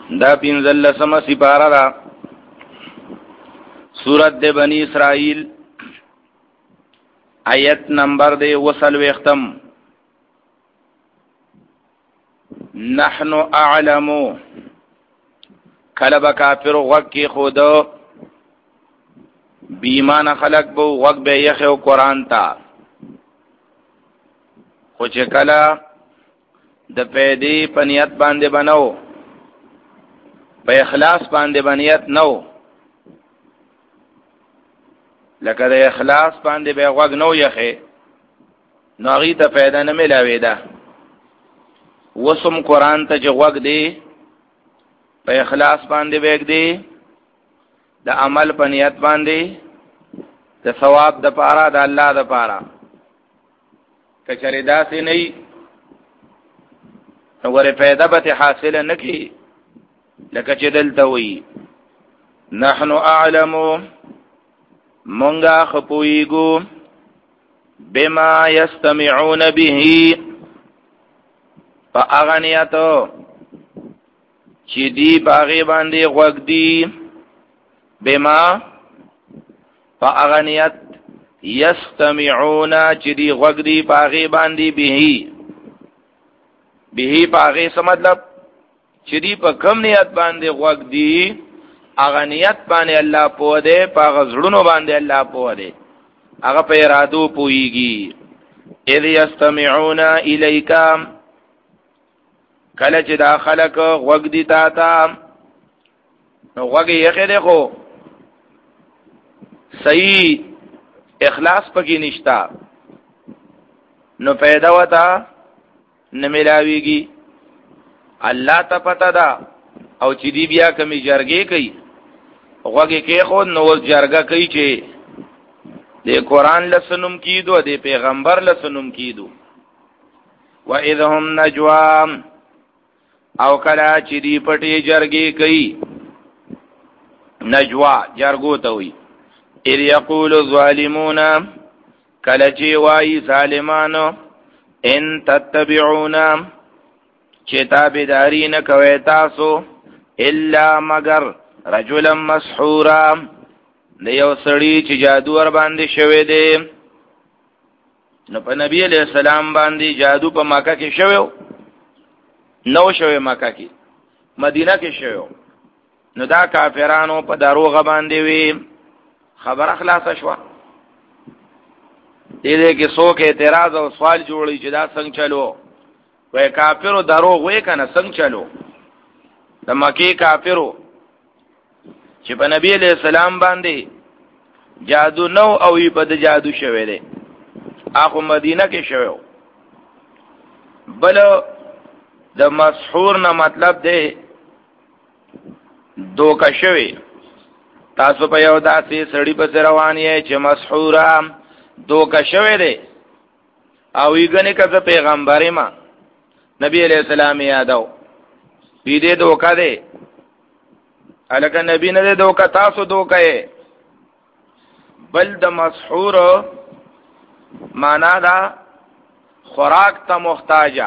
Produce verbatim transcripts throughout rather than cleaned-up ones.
دا پنځلسمه سپاره ده سورۃ د بنی اسرائیل آیت نمبر دے وسلوختم نحن اعلمو کلب کافر وقی خود بیمان خلق بو وق بے یخو قرآن تا خوچ کلا د پیدی پنیت باندې بنو په اخلاص باندې بنیت نو لکه د اخلاص باندې به غوږ نو یخه ناغي ته پیدا نه ملاوي ده وسم قرآن ته چې غوږ دی په اخلاص باندې وګ دی د عمل په نیت باندې د ثواب د پاره د الله د پاره کچری داسې نه وګوره پیدا به حاصل نه کی لکه چې دلته وی نحنو اعلمو مونگا خپویگو بما یستمعون به پا اغنیتو چی دی باغی باندی غوگ دی بما پا اغنیت یستمعون چی دی غوگ دی باغی باندی بهی بهی باغی سمطلب چی دی پا کم نیت باندی غوگ دی اغنیت باندې الله پوه دی په غزړونو باندې الله پوه دی هغه په ارادو پويږي اذ یستمعون الیک کله چې دا خلق وګ دی تا تا نو وګ یې خېده خو صحیح اخلاص پکې نشتا نو پیدا وتا نه ملاويږي الله ته پتا دا او چې دی بیا کمی جرګې کوي غوږی کې خود نو جرګه کوي چې د قرآن لسنم کیدو د پیغمبر لسنم کیدو و اذ هم نجوا او کلا چې دی پټي جرګې کوي نجوا جرګو ته وي اذ یقول الظالمون کلا چې وایي ظالمانو ان تتبعون چې تابعداري نه کوي تاسو الا مگر رجلا مسحورا دیو سړی چې جادو ور باندې شوی دی نو په نبی علیہ السلام باندې جادو په مکه کې شوی نو شوی مکه کې مدینه کې شوی نو دا کافرانو په دروغ باندې وی خبر اخلاص شو دې کې څوک اعتراض او سوال جوړی چې دا څنګه چلو وای کافرو دروغ وې کنه څنګه چلو د مکی کافرو چې په نبی علیہ السلام باندې جادو نو او یې په د جادو شوی دی اخو مدینه کې شوی بل د مسحور نه مطلب دی دوکه شوی تاسو په یو داسې سړی په روان یې چې مسحورا دوکه شوی دی او یې غني کزه پیغمبري ما نبی علیہ السلام یادو دې دې دوکه دی الکه نبی نه دوکه تاسو دوکه بل د مسحور معنا دا خوراک ته محتاجه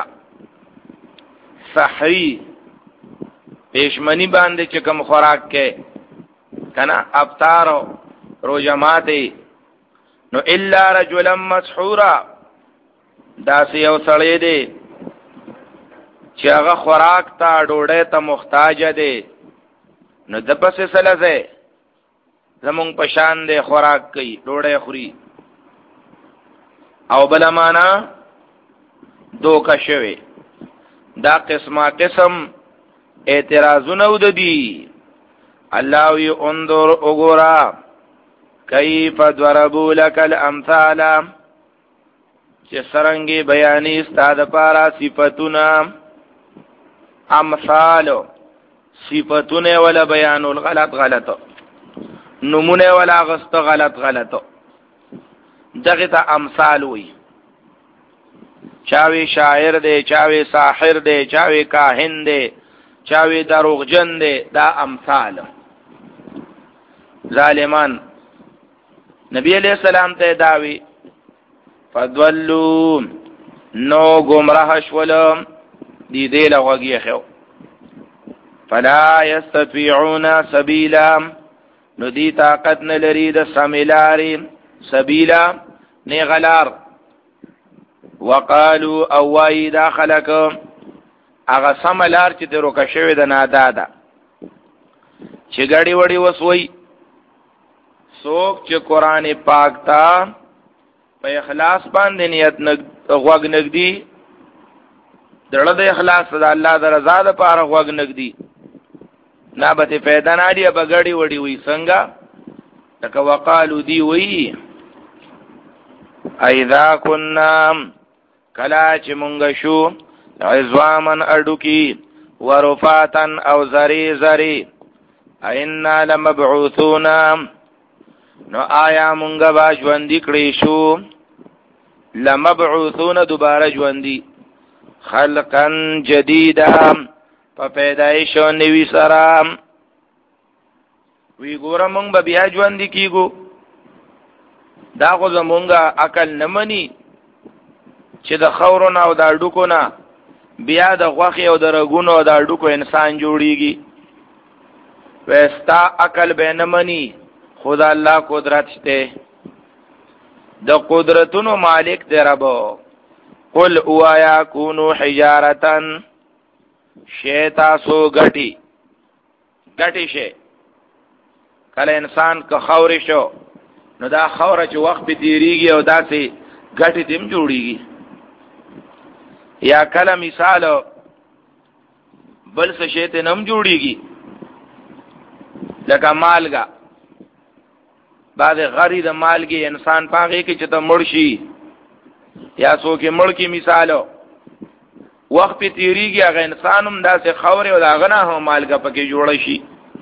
صحیح پېشمنی باندې چې کوم خوراک کې کنا افطار روزه ماته نو الا رجلا مسحورا دا یو سړی دی چې هغه خوراک ته ډوډۍ ته محتاج دی نو د پسې سلازه زمون پشان دے خوراک کوي ډوډۍ خوري او بل معنا دوکه شوی دا قسمه قسم اعتراضونه ودی الله وی انظر وګورا کیف ضربوا لك الامثال چې سرنګي بیانې ستاد پارا صفاتنا امثال صفاتونه ولا بیانول غلط غلط نمونه ولا غست غلط غلط دغه ته امثال وي چاوي شاعر دی چاوي ساحر دی چاوي کاهن دی چاوي دروغجن دی دا امثال ظالمان نبی علیہ السلام ته داوی فضلوا نو گمراه شولم دی دی لغوگی خو فلا يستطيعون سبیلا نو دی طاقت نلری د سمیلاری سبیلا نیغلار وقالو اوائی دا خلق اغا سملار چی تی روکا شوی دا نادادا چی گڑی وڑی وسوئی سوک چی قرآن پاک تا پا اخلاص باندې نیت غوگ نگدی درد اخلاص دا اللہ دا رضا دا پارا غوگ نگدی نابت پیدا نادی ابا گڑی وڑی وی سنگا لکا وقالو دی وی ایذا کنام کلا چی منگشو عزوامن اڈوکی ورفاتن او زری زری اینا لمبعوثونا نو آیا منگا با جوندی کریشو لمبعوثونا دوبارہ جوندی خلقا جدیدا پا پیدایشو نوی سرام وی گورا منگ با بیا جوندی کی گو دا خو زمونگا عقل نمانی چې د خورو نه او د اډوکو نه بیا د غوښې او د رګونو او د اډوکو انسان جوړیږي وستا عقل به نه مني خدا الله قدرت شته د قدرتونو مالک دی رب قل اوایا کونو حجارتن شیطا سو گٹی گٹی شی کله انسان که خوري شو نو دا خوره چې وخت په تیریږي او داسې گٹی تیم جوړیږي یا کله مثال بل څه شی ته نم جوړیږي لکه مالګه بعد غری د مالګي انسان پاغه کې چې ته مړ شي یا څوک مړ کی مثالو وخت په تیریږي هغه انسانم داسې خوره او داغه نه هم مالګه پکې جوړ شي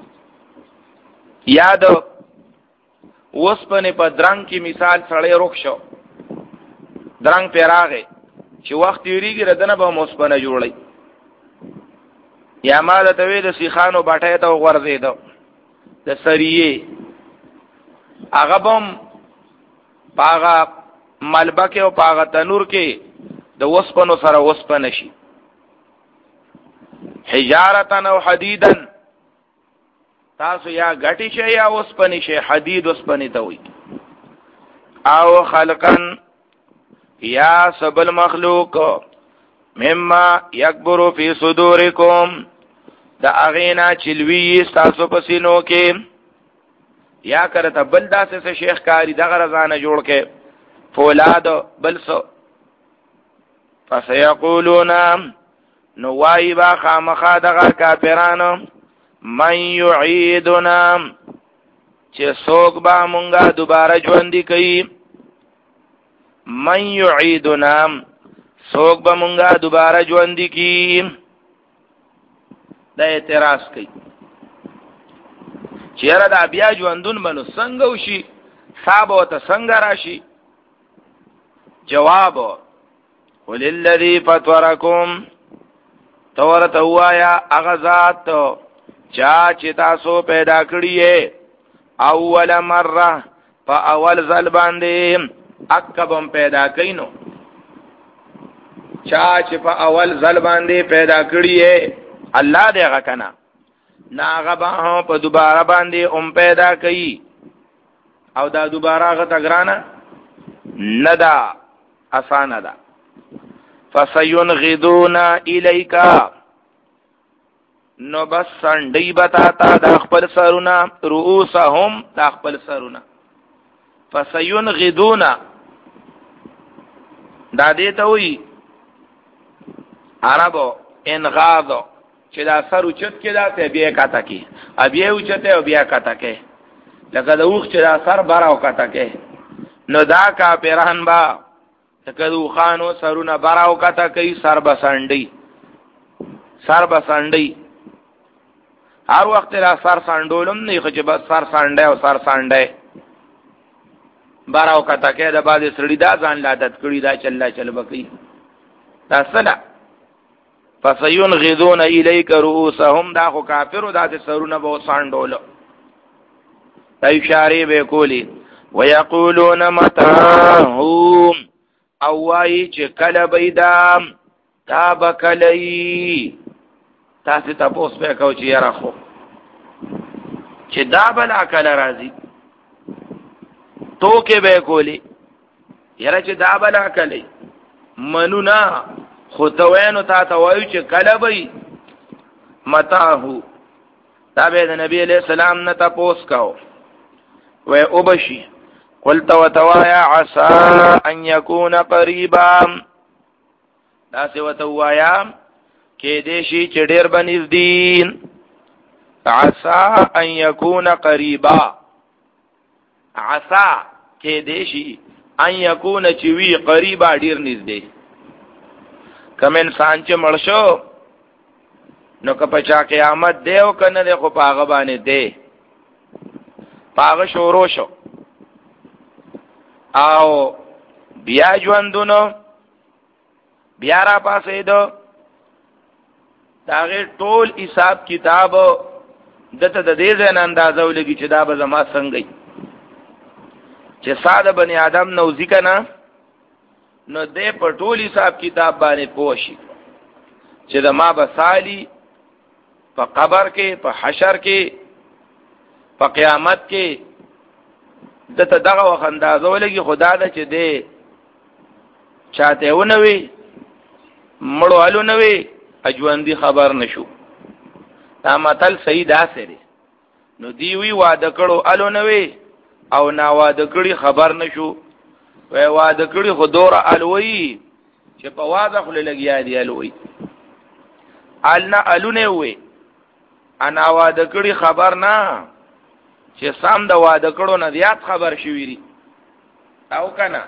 یاد وسپنه په درنګ کې مثال سړی روک شو درنګ پیراغه چې وخت تیریږي ردنه به وسپنه جوړي یا مال ته وې د سیخانو باټه ته ورزیدو د سریه هغه بم پاغه ملبکه او پاغه تنور کې د وسپنو سره وسپنه شي حجارتن او حدیدن تاسو یا غټی شي یا وسپنی شي حدید وسپنی ته وي او خلقن یا سبل مخلوق مما یکبر فی صدورکم دا اغینا چلوی تاسو پسینو کې یا کرته بل داسې شیخ کاری دغه رضانه جوړ کې فولاد بل سو فسيقولون نوای با خامخا دغه کافرانو من یعیدنا چې څوک با مونږه دوباره ژوندې کوي من یعیدنا څوک به مونږه دوباره ژوندې کوي دا اعتراض کوي چیرې دا بیا ژوندون بنو څنګه وشي صاحب او ته څنګه راشي جواب وللذي فطركم تورته وایا اغذات چا چې تاسو پیدا کړی یې اول مره په اول ځل باندې اکبم پیدا کینو چا چې په اول ځل باندې پیدا کړی یې الله دې هغه کنا ناغه به په دوباره باندې اوم پیدا کړي او دا دوباره هغه تګرانه ندا اسانه ده فسينغضون الیک نو بس سنڈی بتاتا دا خپل سرونا رؤوسهم دا خپل سرونا فسينغضون دا دیتا ہوئی عربو انغاضو چې دا سر اوچت کې دا ته بیا کاته کې ابیا اوچته او بیا کاته کې لکه دا اوخ چې دا سر براو کاته کې نو دا کافران با لکه دو خانو سرونه براو کاته کې سر بسنډي سر بسنډي هر وخت را سر سانډولم نه خو چې بس سر سانډه او سر سانډه براو کاته کې دا باندې سړی دا ځان لادت کړی دا چله چل بکی دا سلا فسينغضون الیک رؤوسهم دا خو کافرو دا سرونه به سانډول دا اشاره به کولی ويقولون متاهم او وای چې کله بيدام تا بکلی تاسو تاسو په کو چې یاره خو چې دا بل عقل راځي تو کې به کولی یاره چې دا بل عقل منو نه خو توینو تا ته وایو چې کله به متاهو دا به د نبی علیہ السلام نه تاسو کاو و او بشي قلت وتوایا عسى ان يكون قريبا دا څه وتوایا کې دې شي چې ډېر بنزدین عسى ان يكون قريبا عسى کې دې شي ان يكون چې وی قريبا ډېر نږدې کوم انسان چې مړ شو نو که پچا قیامت دیو کنه دی خو پاغه باندې دی پاغه شورو شو او بیا ژوندونو بیا را پاسې دو داغه ټول حساب کتاب دته د دې ځای اندازو لګي چې دا به زما څنګه چې ساده بنی آدم نو ځکنا نو دې په ټول حساب کتاب باندې پوښي چې د ما بسالی په قبر کې په حشر کې په قیامت کې دته دغه وخت اندازو لګي خدا د چې دې چاته ونوي مړو الو نوي اجواندی خبر نشو دا متل صحیح دا سره نو دی وی واده کړو الو نوي او نا واده کړي خبر نشو وای واده کړي خو دور الوي چې په واده خل لګیا دی الوي النا الونه وي انا واده کړي خبر نه چې سام د واده کړو نه زیات خبر شوی دی او کنه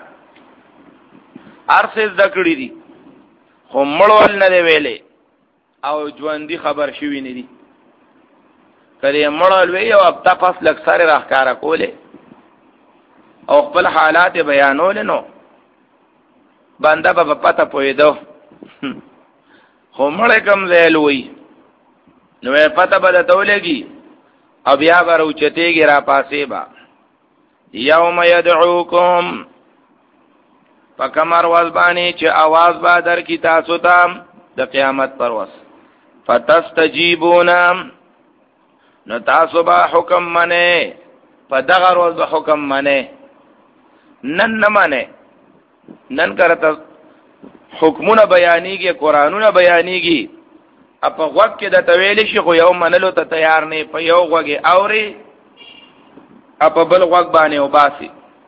ارسه ذکرې دي خو مړول نه دی ویلې او ژوندۍ خبر شوی نه دی کله مړول وی او اب تاسو لک سره راخاره کوله او خپل حالات بیانول نو بنده په پته پویدو خو مړ کم زیلوي نو پته بده تولګي او بیا ورو چتېږي را پاسې با یوم یدعوکم پکمر وزبانی چې आवाज با در کی تاسو ته د قیامت پر وس فتستجیبون نو تاسو به حکم منه په دغه روز به حکم منه نن نه منه نن کرته حکمونه بیانېږي قرانونه بیانېږي اپ وخت کې د تویل شي خو یو منلو ته تیار نه په یو وګي اوري اپ بل وخت باندې وباسي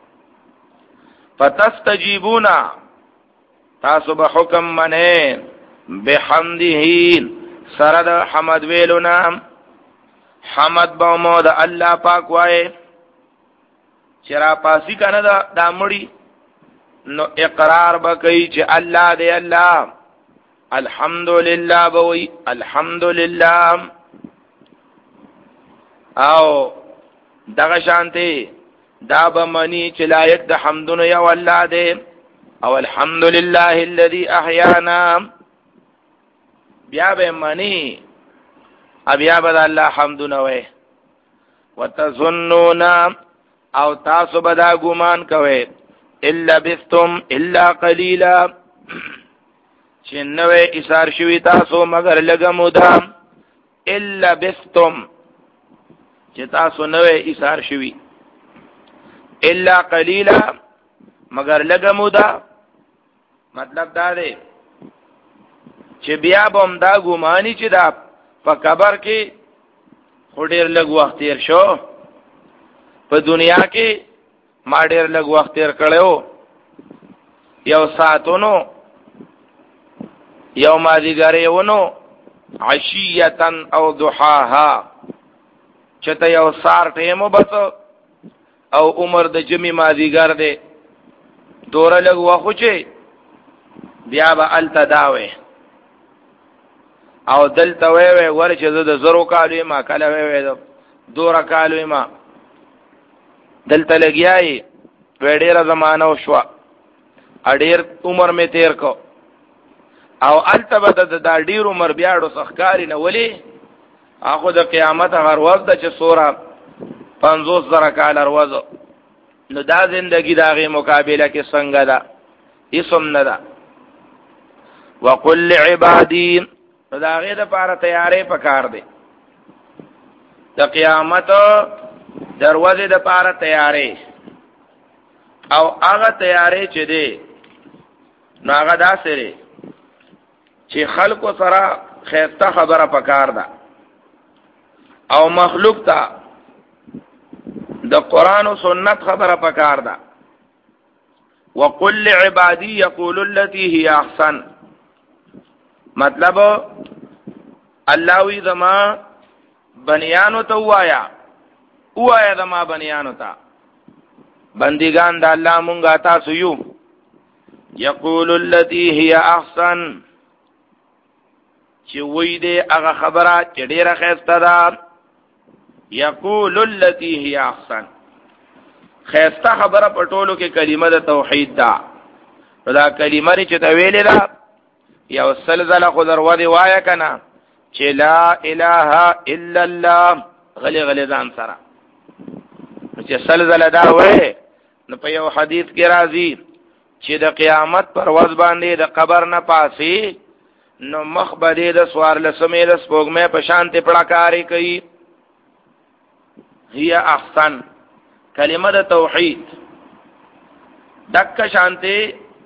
فتستجیبون تاسو به حکم منه بحمده سره د حمد ویلونا حمد به مو د الله پاک وای چرا پاسی کنه دا دامړي نو اقرار بکئی چې الله دې الله الحمدلله بوي الحمدلله او دغه شانته دا به منی چې لایق د حمدونو یو الله دې او الحمدلله الذي احيانا بیا به منی بیا به الله حمدونه وای وتظنون او تاسو به دا ګمان کوئ الا بستم الا قليلا چې نوې ایثار شوي تاسو مگر لږه موده الا بستم چې تاسو نوې ایثار شوي الا قليلا مگر لږه موده مطلب دا دی چې بیا بم دا ګماني چې دا په قبر کې خډیر لږ وخت تیر شو په دنیا کې ما ډیر لږ وخت تیر کړو یو ساعتونو یو مازیګریونو عشیتن او ضحاها چته یو سار ټیمو بس او عمر د جمی مازیګر دی دور لږ وخت چې بیا به التداوي او دلته وی وی ورچې د زرو کالو ما کله وی وی دور کالو ما دلته لګیای وړېره زمانہ شو اډیر عمر می تیر کو او التبه د ډیر عمر بیاړو سخکاری نه ولی اخو د قیامت هر وخت د چې سوره پنځوس زره کال ورځ نو دا زندگی داغه مقابله کې څنګه ده اسم نه ده وقل لعبادي نو دا غي د پاره تیارې پکار دی د قیامت دروازه د پاره تیارې او هغه تیارې چې دی نو هغه داسې دی چې خلکو سره خیرته خبره پکار ده او مخلوق ته د قران او سنت خبره پکار ده وقل لعبادي يقول التي هي احسن مطلب الله وی زما بنیانو ته وایا وایا زما بنیانو ته بندگان د الله مونږه تاسو یو یقول التي هي احسن چې وی دې هغه خبره چې ډیره خسته ده یقول التي هي احسن خسته خبره په ټولو کې کلمه د توحید ده دا کلمه چې ته ویلې ده یو سلزله خو درو دی وایا کنه چې لا اله الا الله غلی غلی ځان سره چې سلزله دا وای نو په یو حدیث کې راځي چې د قیامت پر ورځ باندې د قبر نه پاسي نو مخ باندې د سوار لسمې د سپوږمۍ په شان ته پړکاري کوي هي احسن کلمه د توحید دک شانته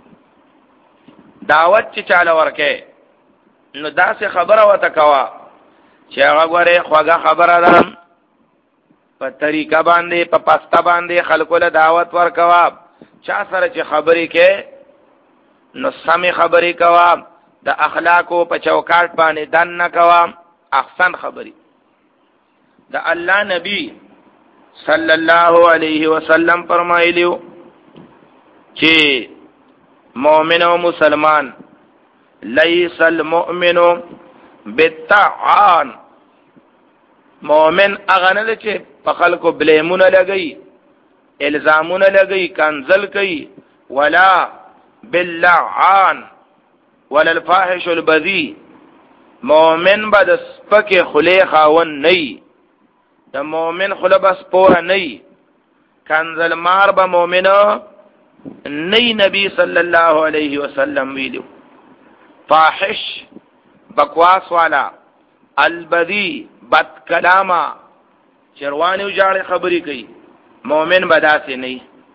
دعوت چې چاله ورکه نو داسې خبره وته کوا چې هغه غوړې خوګه خبره ده په طریقه باندې په پسته باندې خلکو له دعوت ورکوا چا سره چې خبرې کې نو سمې خبرې کوا د اخلاقو په چوکاټ باندې دن نه کوا احسن خبرې د الله نبی صلی الله علیه وسلم فرمایلیو چې مؤمن او مسلمان لیس المؤمن بالطعان مؤمن هغه نه چې په خلکو بلیمونه لګي الزامونه لګي کنزل کوي ولا باللعان ولا الفاحش البذيء مؤمن به د سپکه خلی خاون نه د مؤمن خله بس پوره نه کنزل مار به مؤمنو نئی نبی صلی اللہ علیہ وسلم ویلو فاحش بکواس والا البذی بد کلاما چروانی اجاڑ خبری کئی مومن بدا سے نئی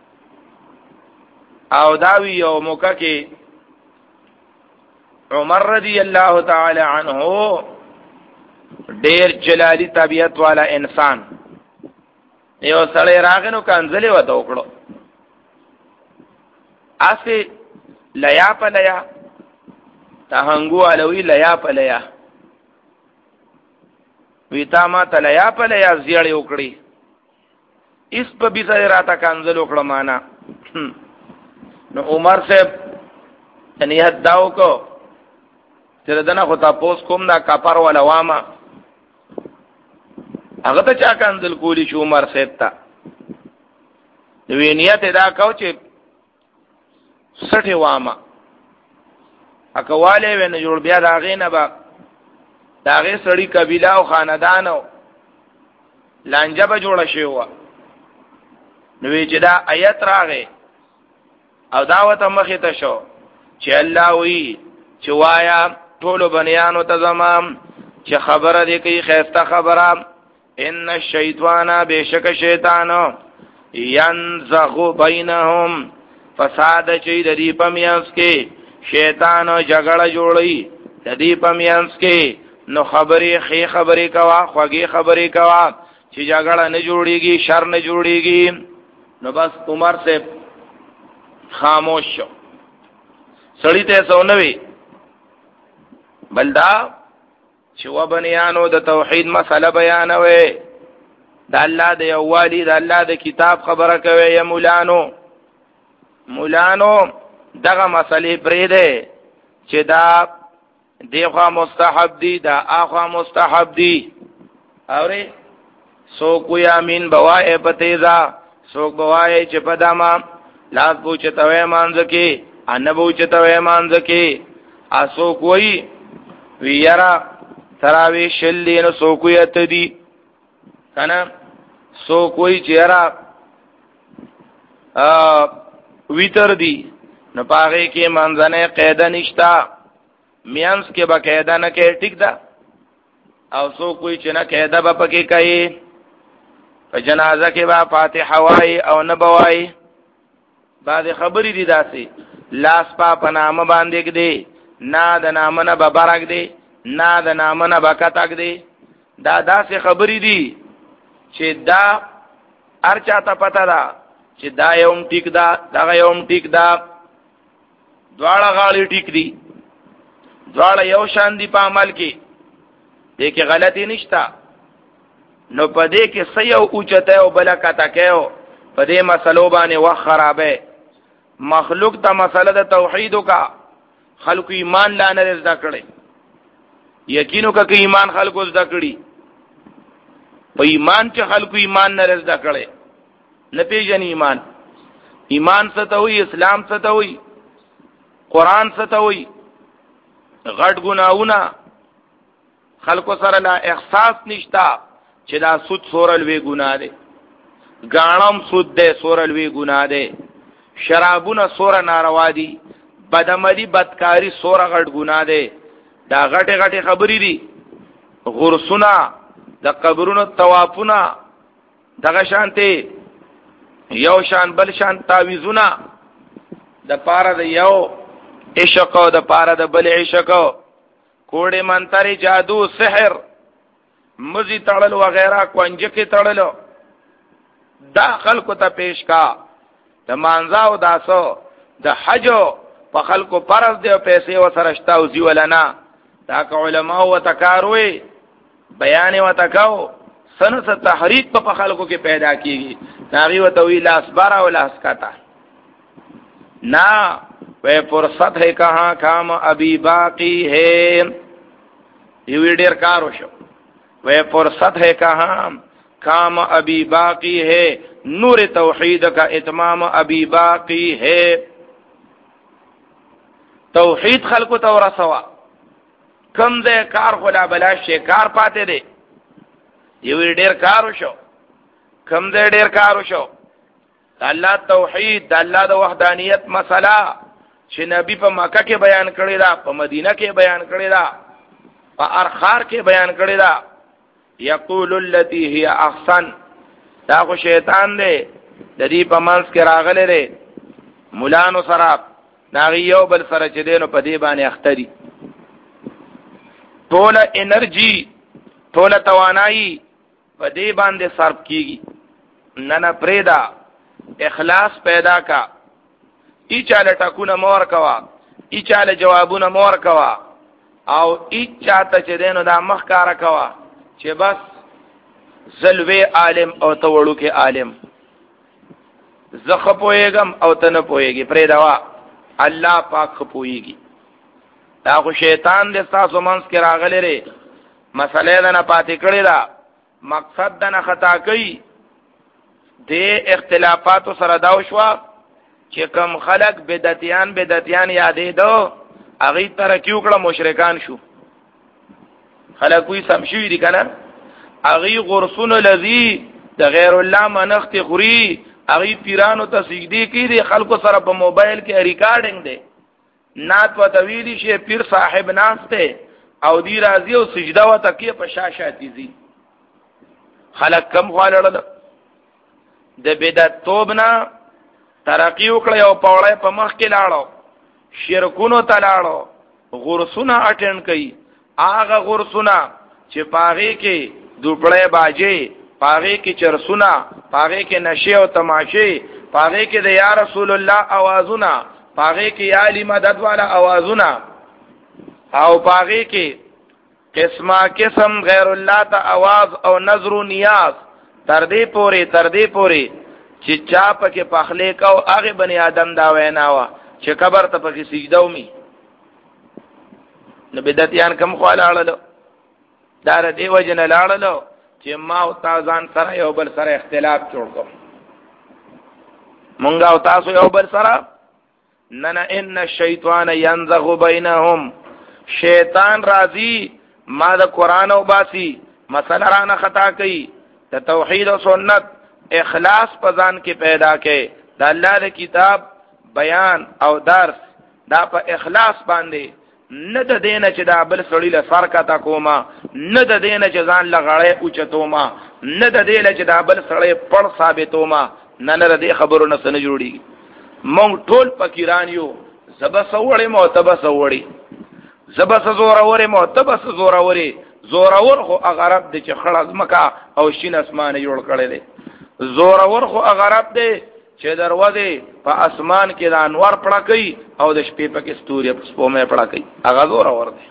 او داوی یو موقع کے عمر رضی اللہ تعالی عنہ ډیر جلالی طبیعت والا انسان یو سړی راغنو کنځلې وته وکړو اسه لیا پلیا تهنګو علوی لیا پلیا ویتا ما تلیا پلیا زیړې وکړي اس په بي سره راته کنځل وکړه معنا نو عمر صاحب نیت داو کو چې دنه خو تاسو کوم دا کفر ولا واما هغه ته چا کنځل کولی شو عمر صاحب ته نو نیت دا کو چې سټه واما اکواله ونه جوړ بیا دا غینه با دا غي سړی قبيله او خاندان او لانجه به جوړه شي و نو چې دا آیت راغې او دعوت مخه ته شو چې الله وی چې وایا ټول بنیانو ته زمام چې خبره دې کوي خیسته خبره ان الشیطان بشک شیطان ينزغ بینهم فساد چي د دې پمیانس کې شیطان جګړه جوړي د دې پمیانس کې نو خبرې خې خبرې کوا خوږی خبرې کوا چې جګړه نه جوړيږي شر نه جوړيږي نو بس عمر سے خاموش شو سړی ته سونوي بلدا چې و بنیانو د توحید مسله بیانوي د الله د یووالي د الله د کتاب خبره کوي یا مولانو مولانو دغه مسلې پرې ده چې دا دیخوا مستحب دی دا آخوا مستحب دی اوره سوک وی امین بوائے پتیزا سوک بوائے چه پداما لاس پوچتوی مانزکی ان پوچتوی مانزکی اسوک وی وی یرا تراوی شل دینو سوک وی اتدی کنا سوک وی چه یرا ویتر دی نو پاغی کی منزنه قیده نشتا میانس کې به قاعده نه کې ټیک ده او سو کوئی چې نه قاعده به پکې کوي په جنازه کې به فاتحه وای او نه بوای بعد خبرې دي داسې لاس پا په نامه باندې کې دی نه د نامه نه به برګ دی نه د نامه نه به کتک دی دا داسې خبرې دي چې دا هر چاته پته ده چې دا یوم ټیک ده دغه یوم ټیک ده دواړه غاړې ټیک دي دواړه یو شان دي په عمل کې دې کې غلطي نشته نو په دې کې سيو اوچته او بل کتکه په دې مسلو باندې وخت خرابه مخلوق ته مسله د توحید کا خلق ایمان لا نه زده کړي یقینو کا چې ایمان خلق زده کړي په ایمان چې خلق ایمان نه زده کړي نه پیژنې ایمان ایمان څه ته وي اسلام څه ته وي قران څه ته وي غټ ګناونه خلق سره لا احساس نشتا چې دا سود سورل وی ګناه ده غاڼم سود ده سورل وی ګناه ده شرابونه سور ناروا دي بدعملی بدکاری سور غټ ګناه ده دا غټه غټه خبرې دي غرسونه د قبرونو طوافونه دغه شانته یو شان بل شان تعویذونه د پاره د یو عشق او د پاره د بل عشق کوړې منتري جادو سحر مزي تړل وغیرہ کوانجه کې تړل دا خلکو ته پیش کا د مانزاو داسو د حج په خلکو فرض دی او پیسې وسره شتا او زی ولنا دا علماء او تکاروي بیان او تکاو سنت تحریک په خلکو کې پیدا کیږي ناغي و تویل اسبار او لاسکتا نا وہ فرصت ہے کہاں کام ابھی باقی ہے یہ ډیر کارو شو وہ فرصت ہے کہاں کام ابھی باقی ہے نور توحید کا اتمام ابھی باقی ہے توحید خلق تو رسوا کم دے کار خلا بلا شے کار پاتے دے یہ ډیر کارو شو کم دے ډیر کارو شو الله توحید الله د وحدانیت مسله چې نبی په مکه کې بیان کړی دا په مدینه کې بیان کړی دا په ارخار کې بیان کړی دا یقول التي هي احسن دا خو شیطان دی د دې په منځ کې راغلی دی مولانو سره ناغي یو بل سره چې دینو په دې باندې اختری ټوله انرژي ټوله توانایي په دې باندې صرف کیږي نه نه پریدا اخلاص پیدا کا ای چاله ټکونه مور کوا ای چاله جوابونه مور کوا او ای چاته چې دینو دا مخ کارا کوا چې بس زلوی عالم او ته وړو کې عالم زخه پويګم او ته نه پويږي پرې دوا الله پاک خپويږي دا خو شیطان دې تاسو منځ کې راغلی لري مسئله ده نه پاتې کړی دا مقصد ده نه خطا کوي دې اختلافات سره دا وشوا چې کوم خلق بدعتيان بدعتيان یادې دو اغه تر کیو کړه مشرکان شو خلق وی سم شوی دي کنه اغه غرسون الذی د غیر الله منخت خوري اغه پیرانو ته سجدي کوي خلکو سره په موبایل کې ریکارډینګ دی نات و تویلی شي پیر صاحب ناشته او دی راضی او سجده و تکیه په شاشه تیزی خلق کم غواړل د بدعت توبنا ترقی وکړ او پوړې په مخ کې لاړو شرکونو ته لاړو غرسونه اټن کړي هغه غرسونه چې پاغه کې دوپړې باجې پاغه کې چرسونه پاغه کې نشه او تماشه پاغه کې د یا رسول الله आवाजونه پاغه کې یا علی مدد والا आवाजونه او پاغه کې قسمه قسم غیر الله ته आवाज او نظر و نیاز تر دې پوري تر دې پوري چې چا پکې پخلې کو هغه بنی آدم دا وینا وا چې قبر ته پکې سجده ومي نو بدعتيان کم خوالاړلو دار دی وجن لاړلو چې ما او تاسو سره یو بل سره اختلاف جوړ کوم مونږ او تاسو یو بل سره نن ان الشیطان ينزغ بینهم شیطان راضی ما د قران او باسی مسله رانه خطا کوي د توحید او سنت اخلاص پزان کې پیدا کړي د الله د کتاب بیان او درس دا په اخلاص باندې نه د دینه چې دا بل سړی له سر کته کوما، نه د دینه چې ځان لغړې اوچتوما، نه د دینه چې دا بل سړی پړ ثابتوما، نه نه د خبرو نه سن جوړي. مونږ ټول فقیران یو، زبا سوړې مو تبا سوړې، زبا زورا وره مو تبا زورا وره، زورا ور خو اغرب د چې خړز مکا او شین اسمانه جوړ کړي دي. زورا ور خو اغرب دی چې دروازه په اسمان کې د انوار پړه کوي او د شپې په کې ستوري په سپومه پړه کوي، هغه زور اور دی.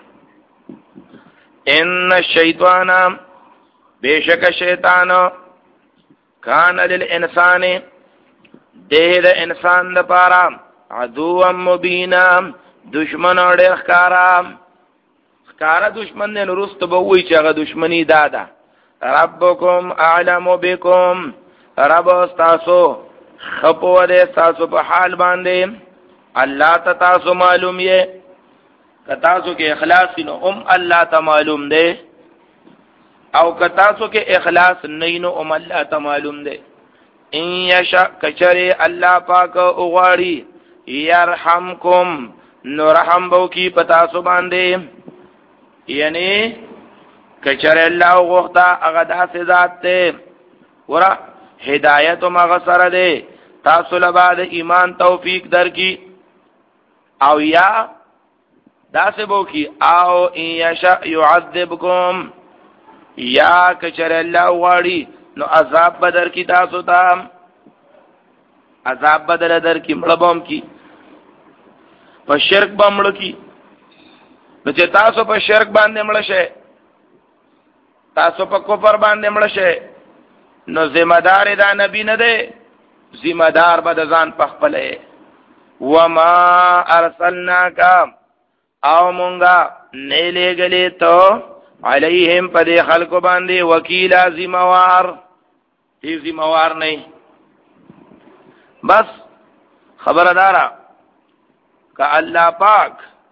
ان الشیطان بیشک شیطان کان للانسان ده د انسان د پاره عدو مبینا دشمن اور ښکارا ښکارا دشمن نه نورست به وای چې هغه دشمنی دادا. ربکم اعلم بكم رب استاسو خپو دې تاسو په حال باندې الله ته تاسو معلوم یې، که تاسو کې اخلاص نو ام الله ته معلوم دی، او که تاسو کې اخلاص نه نو ام الله ته معلوم دی. ان یشاء کچری الله پاک اوغاړي يرحمکم نو رحم بو کی پتا سو باندې، یعنی کچری الله غوښتا هغه داسې ذات ته ورا هدایت مغسر دے تاسو لبا د ایمان توفیق در کی، او یا داسبو کی او ان یشاء یعذبکم یا کچر اللہ واڑی نو عذاب بدر کی تاسو تا عذاب بدر در کی مړبوم کی په شرک بمړ کی نو چې تاسو په شرک باندې مړ شئ، تاسو په کفر باندې مړ شئ، نو ذمہ دار دا نبی نه دی، ذمہ دار به د ځان په خپله. وما ارسلناک او مونږه نه لېږلې ته علیهم په دې خلکو باندې وکیلا ذمہوار، هیڅ ذمہوار نه. بس خبردارا که الله پاک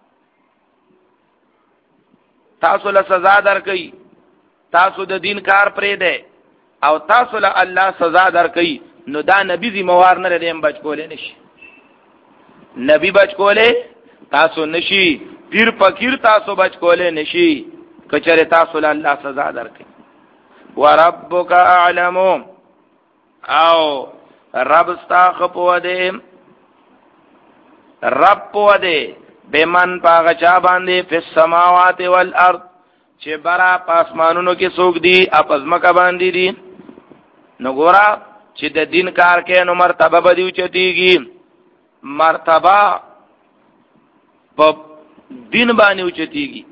تاسو له سزا درکړي، تاسو د دین کار پرې دی او تاسو له الله سزا درکړي، نو دا نبی ذمہوار نه لري، بچ کولې نشي. نبی بچ کولې تاسو نشي، پیر فقیر تاسو بچ کولې نشي کچره تاسو له الله سزا درکړي. وربک اعلم او رب استاخ په دې رب په دې بمن پاغه چا باندې په سماوات والارض چې برا پاسمانونو کې څوک دي اپس مکه باندې دي. نو ګورا چې د دین کار کې نو مرتبه بدیو چتیږي، مرتبه په دین باندې اوچتیږي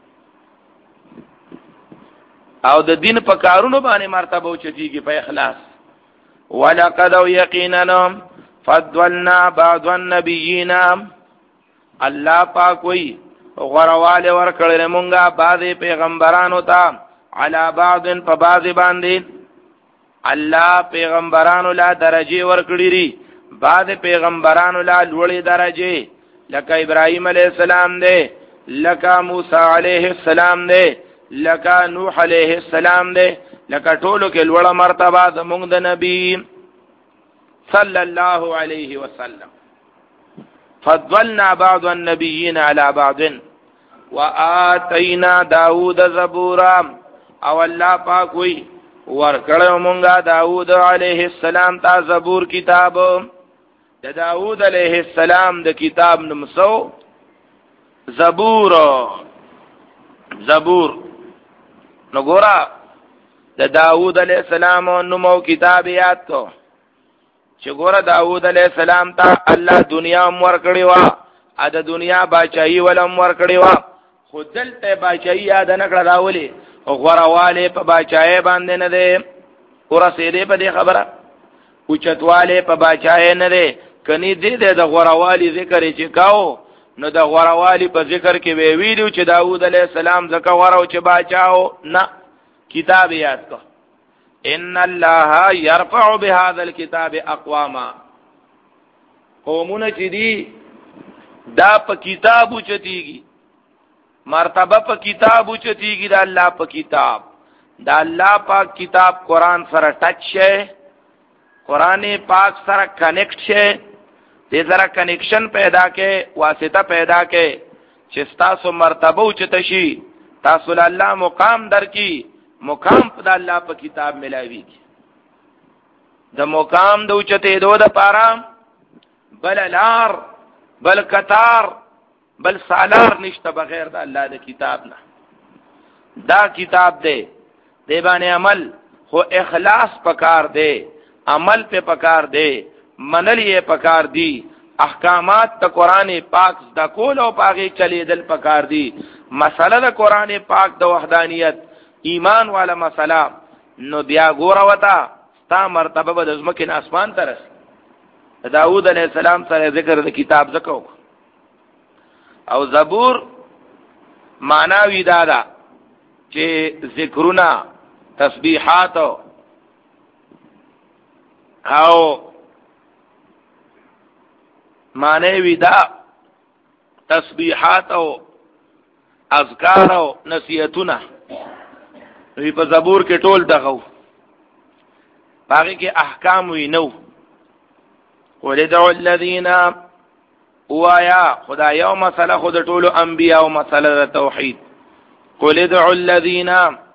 او د دین په کارونو باندې مرتبه اوچتیږي په اخلاص. ولقد یقینا فضلنا بعض النبیین الله پاک وی غرواله ور کړل مونږه بعضی پیغمبرانو ته علی بعض په بعضی باندې. الله پیغمبرانو لا درجه ور کړی ری، بعض پیغمبرانو لا لوړې درجه، لکه ابراهیم علیہ السلام دے، لکه موسی علیہ السلام دے، لکه نوح علیہ السلام دے، لکه ټولو کې لوړه مرتبه زموږ د نبی صلی الله علیه وسلم. فضلنا بعض النبیین علی بعض وآتینا داود زبورا او الله پاک وی ورکړو مونږه داود علیہ السلام ته زبور کتاب. د داود علیہ السلام د کتاب نمسو زبور. زبور نو ګورا د داود علیہ السلام نومو کتاب یاد کو چې ګورا داود علیہ السلام ته الله دنیا امور کړی وا، ا د دنیا بادشاہي ول امور کړی وا، خو دلته بادشاہي یاد نه کړه راولي او غرواله په بادشاہي باندې نه ده ورسېده په دې خبره، او چتواله په بادشاہي نه ده. کني دې د غروالی ذکر چې کاو نو د غروالی په ذکر کې وی ویلو چې داوود علیہ السلام زکه ورو چې باچاو نه کتاب یاد کو. ان الله يرفع بهذا الكتاب اقواما، قومونه چې دي دا په کتابو چتیږي، مرتبه په کتابو چتیږي، دا الله په کتاب، دا الله پاک کتاب قرآن سره ټچ شه، قرآن پاک سره کنیکټ شه، دې سره کنیکشن پیدا کې، واسطه پیدا کې چې تاسو مرتبه او چته شي تاسو له الله مقام درکې مقام په الله په کتاب ملاوي د مقام د اوچته دو د پاره بل لار بل قطار بل سالار نشته بغیر د الله د کتاب نه. دا کتاب دی دی باندې عمل خو اخلاص پکار دی عمل په پکار دی منل یې پکار دی احکامات د قران پاک د کول او پاغي چلیدل پکار دی. مسله د قران پاک د وحدانیت ایمان والا مسله نو بیا ګوره وتا تا مرتبه به د ځمکې نه اسمان ته رسي. داود علیہ السلام سره ذکر د کتاب زکو او زبور معناوی دادا چې ذکرونه تسبیحات او معنی دا تسبیحات او اذکار او نصیحتونه وی په زبور کې ټول دغو باقي کې احکام وی نو ولدعو الذين وایا خدای یو مسله خود ټول انبیاء او مسله توحید قل ادعوا الذين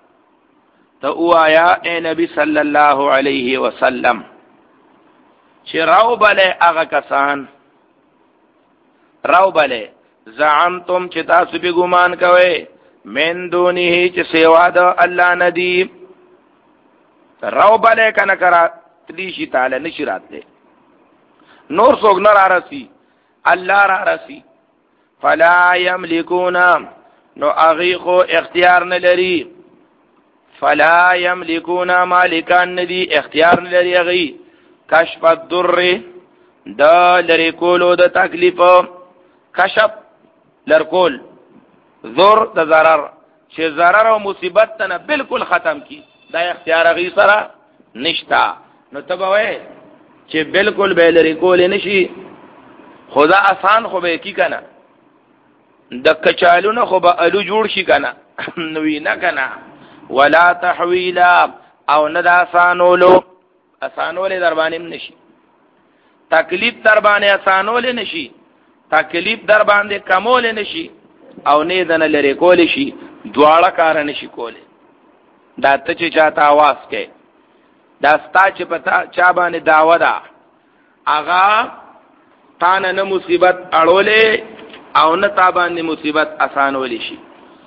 توایا اے نبی صلی الله علیه وسلم چې راو بله هغه کسان راو بله زعمتم چې تاسو به ګمان کوئ من دونه چې سیوا د الله ندی راو بله کنه کرا تلیشی تعالی نشرات دے نور سوگ نر آرسی اللہ را رسی فلا یملکون نو اغیقو اختیار نلری فلا یملکون مالکان ندی اختیار نلری اغی کشف الدر دا لری کولو دا تکلیف کشف لرکول ذر دا ضرر چه ضرر و مصیبت تنا بالکل ختم کی دا اختیار اغی سرا نشتا نو تبوئے چه بالکل بے لری کول نشی خدا آسان خو به کی کنه د کچالونه خو به الو جوړ شي کنه نوې نه کنه ولا تحویلا او نه د آسانولو آسانول در باندې نشي تکلیف در باندې آسانول نشي تکلیف در باندې کمول نشي او نه دنه لری کول شي دواړه کار نشي کوله دا ته چې چاته आवाज کې دا ستا چې پتا چا باندې داوا ده اغا تانا نه مصیبت اړولې او نه تا باندې مصیبت آسانولې شي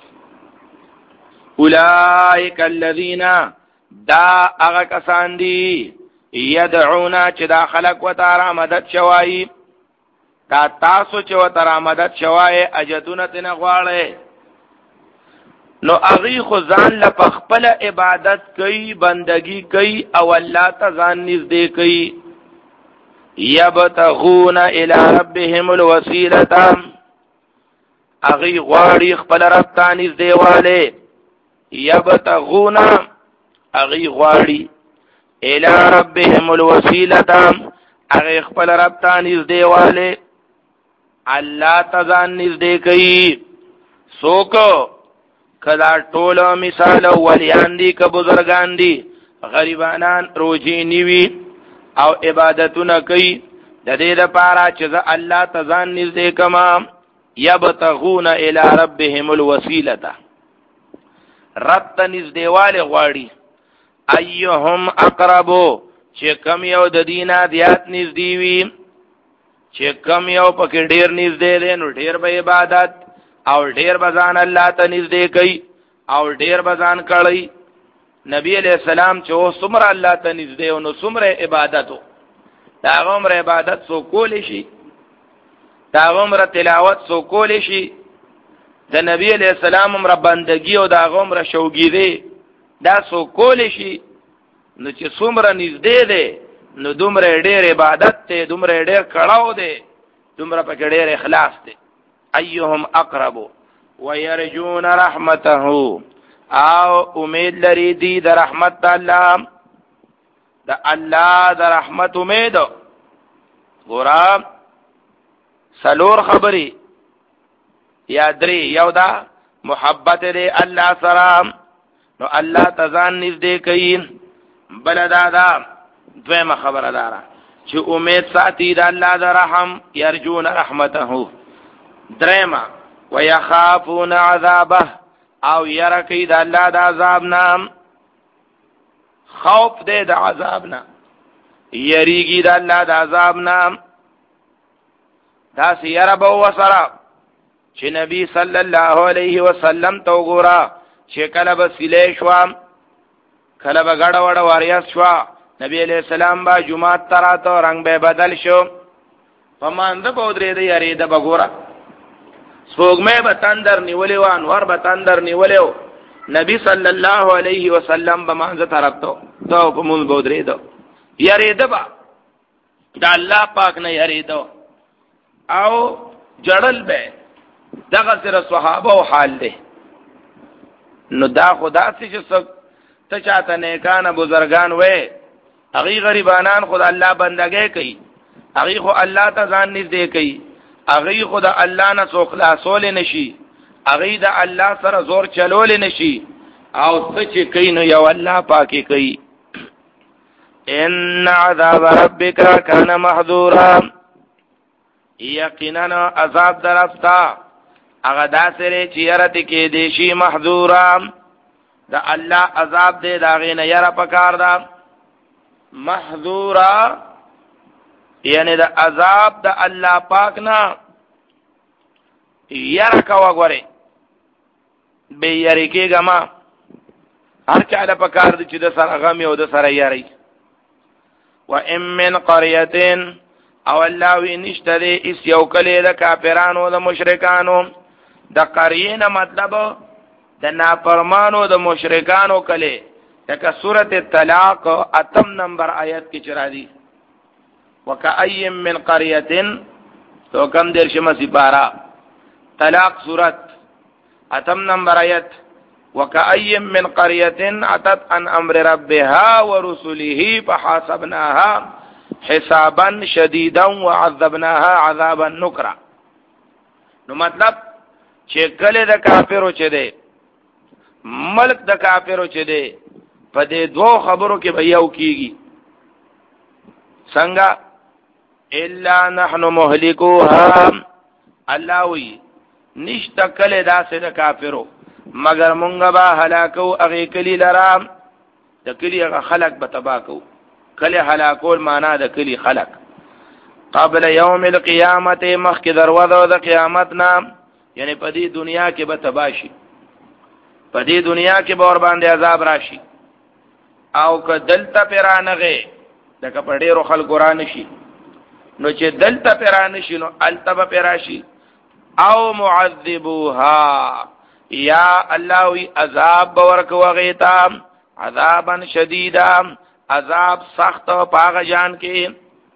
اولئک الذین دا هغه کسان دي یدعونا چې دا خلق و تعالی مدد شوای تا تاسو چې و تعالی مدد شوای اجدونه تنه غواړي نو اغي خو ځان له خپل عبادت کوي بندگی کوي او الله ته ځان نږدې کوي یبتغون الى ربهم الوسیلة اغي غواړي خپل رب ته نږدېواله یبتغون اغي غواړي الى ربهم الوسیلة اغي خپل رب ته نږدېواله الله ته ځان نږدې کوي څوک کدا ټول مثال ولیان دي که بزرگان دي غریبانان روزي نیوي او عبادتونه کوي د دې لپاره چې الله تزان نږدې کما یبتغون الی ربهم الوسیلة رب ته نږدېواله غواړي ایهم اقربو چې کم یو د دینه زیات نږدې وي چې کم یو پکې ډیر نږدې دی نو ډیر به عبادت او ډیر بزان الله ته نږدې کوي او ډیر بزان کړي نبی علیہ السلام چې او څومره الله ته نږدې او نو څومره عبادتو دا عمر عبادت سو کول شي دا عمر تلاوت سو کول شي د نبی علیہ السلام عمر بندگی او دا عمر شوګیری دا سو کول شي نو چې څومره نږدې دی نو دومره ډیر عبادت ته دومره ډیر کړهو دی دومره پکې ډیر اخلاص دی ایهم اقرب ويرجون رحمته او امید لري دي د رحمت الله د الله د رحمت امید ګورم سلور خبري یادري یو دا محبت دې الله سره نو الله تزان نږدې کوي بل دا دا دویمه خبره دارا چې امید ساتي د الله د رحم يرجون رحمته درېما ويخافون عذابه او يرکی د الله د عذاب نام خوف دې د عذاب نه یریږي د الله د عذاب نام دا سیاره به وسره چې نبی صلی الله علیه وسلم تو ګورا چې کله به سلی شو کله به غړ وړ واریاس شو نبی علیہ السلام با جمعات تراته رنگ به بدل شو پمانځ په درې دی یری د بګورا سوګمه به تندر نیولې و انور به تندر نیولې نبی صلی الله علیه وسلم بمانځ ترته تو په مون به درې دو یری د با د الله پاک نه یری دو او جړل به دغه سره صحابه او حال ده نو دا خدا چې ته چاته نیکان بزرگان وې هغه غریبانان خدا الله بندګي کوي هغه خو الله ته ځان نږدې کوي هغه خو د الله نه څو خلاصول نشي هغه د الله سره زور چلول نشي او څه چې کوي نو یو الله پاکي کوي ان عذاب ربک کان محذورا یقینا عذاب درفتا هغه داسره چې يرته کې دیشي محذورا دا الله عذاب دې داغه نه یره پکار دا محذورا یعنی دا عذاب دا الله پاک نه یره کا وګوره به یری کې ګما هر چا له پکار دي چې د سره غم یو د سره یری و ام من قريه او الله وی نشته دې اس یو کله د کافرانو د مشرکانو د قريه نه مطلب د نافرمانو د مشرکانو کله لکه سورۃ الطلاق اتم نمبر آیت کې چرا دي وکأی من قريه تو کم در شمه سپارا طلاق سورۃ اتم نمبر آیت وکأی من قريه اتت عن امر ربها ورسله فحاسبناها حسابا شديدا وعذبناها عذابا نكرا نو مطلب چې کله د کافرو چه ده ملک د کافرو چه ده په دې دوه خبرو کې به یو کیږي څنګه الا نحن مهلكوها الله وی نشته کله داسې د کافرو مگر مونږ به هلاکو هغه کلی لرام د کلی هغه خلق به تباکو کله هلاکول معنا د کلی خلق قبل یوم القیامت مخک دروازه د قیامت نام یعنی په دې دنیا کې به تباشي په دې دنیا کې به ور باندې عذاب راشي او که دلته پرانغه د کپړېرو خلکو را نشي نو چې دلته پران شي نو التبه پراشي او معذبوها یا الله وی عذاب ورکو غیتا عذابا شدیدا عذاب سخت پاغ جان کې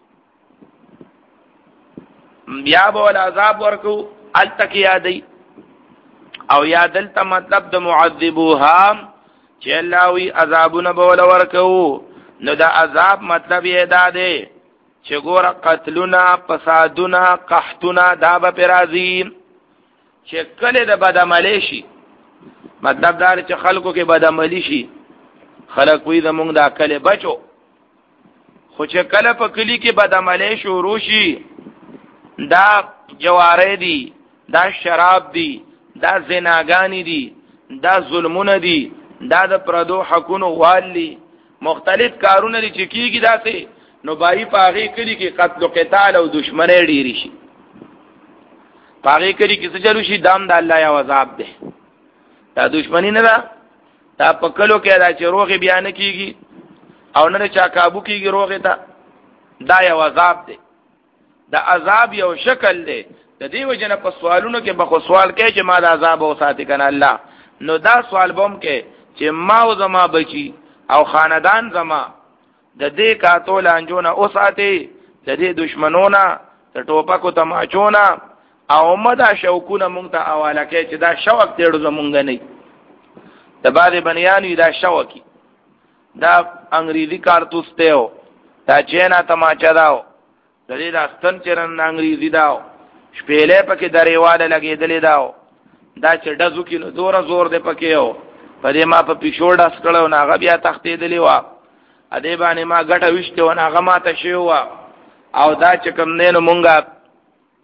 بیا بول عذاب ورکو التک یادی او یادلته مطلب د معذبوها چې الله وی عذابونه بول ورکو نو دا عذاب مطلب یې داده چې ګور قتلنا فسادنا قحطنا دا به پرازي چې کله د بدعملی شي مطلب دا چې خلکو کې بدعملی شي خلک وی زمونږ دا کله بچو خو چې کله په کلی کې بدعملی شروع شي دا جواره دي دا شراب دي دا زناګانی دي دا ظلمونه دي دا د پردو حقونو والی مختلف کارونه دي چې کیږي داسې نو بای پاغي کلی کې قتل او قتال او دشمنی ډیری شي پاغي کلی کې څه چلو شي دام د الله یا عذاب ده دا دشمنی نه ده دا پکلو کې دا چې روغ بیان کیږي او نه چا کابو کیږي روغ ته دا یا عذاب ده دا عذاب یو شکل ده د دې وجنه په سوالونو کې به سوال کوي چې ما د عذاب او ساتي کنه الله نو دا سوال بوم کې چې ما او زما بچي او خاندان زما د دې کاتول انجونه او ساتي د دې دشمنونه د ټوپکو تماچونه او مدا شوکونه مونږ ته حواله کوي چې دا شوق تیړو زمونږ نه د بعض بنیانو دا شوقي دا انګریزي کارتوس ته دا چینا تماچا داو د دې راستن چرن انګریزي داو شپېلې پکې دریواله لګېدلې داو دا چې ډزو کې نو زور زور دې پکې یو په دې ما په پښور ډاس کړو نه هغه بیا تختېدلې وا ا دې باندې ما ګټه وشته و نه هغه ما ته شی و او دا چې کوم نه مونږه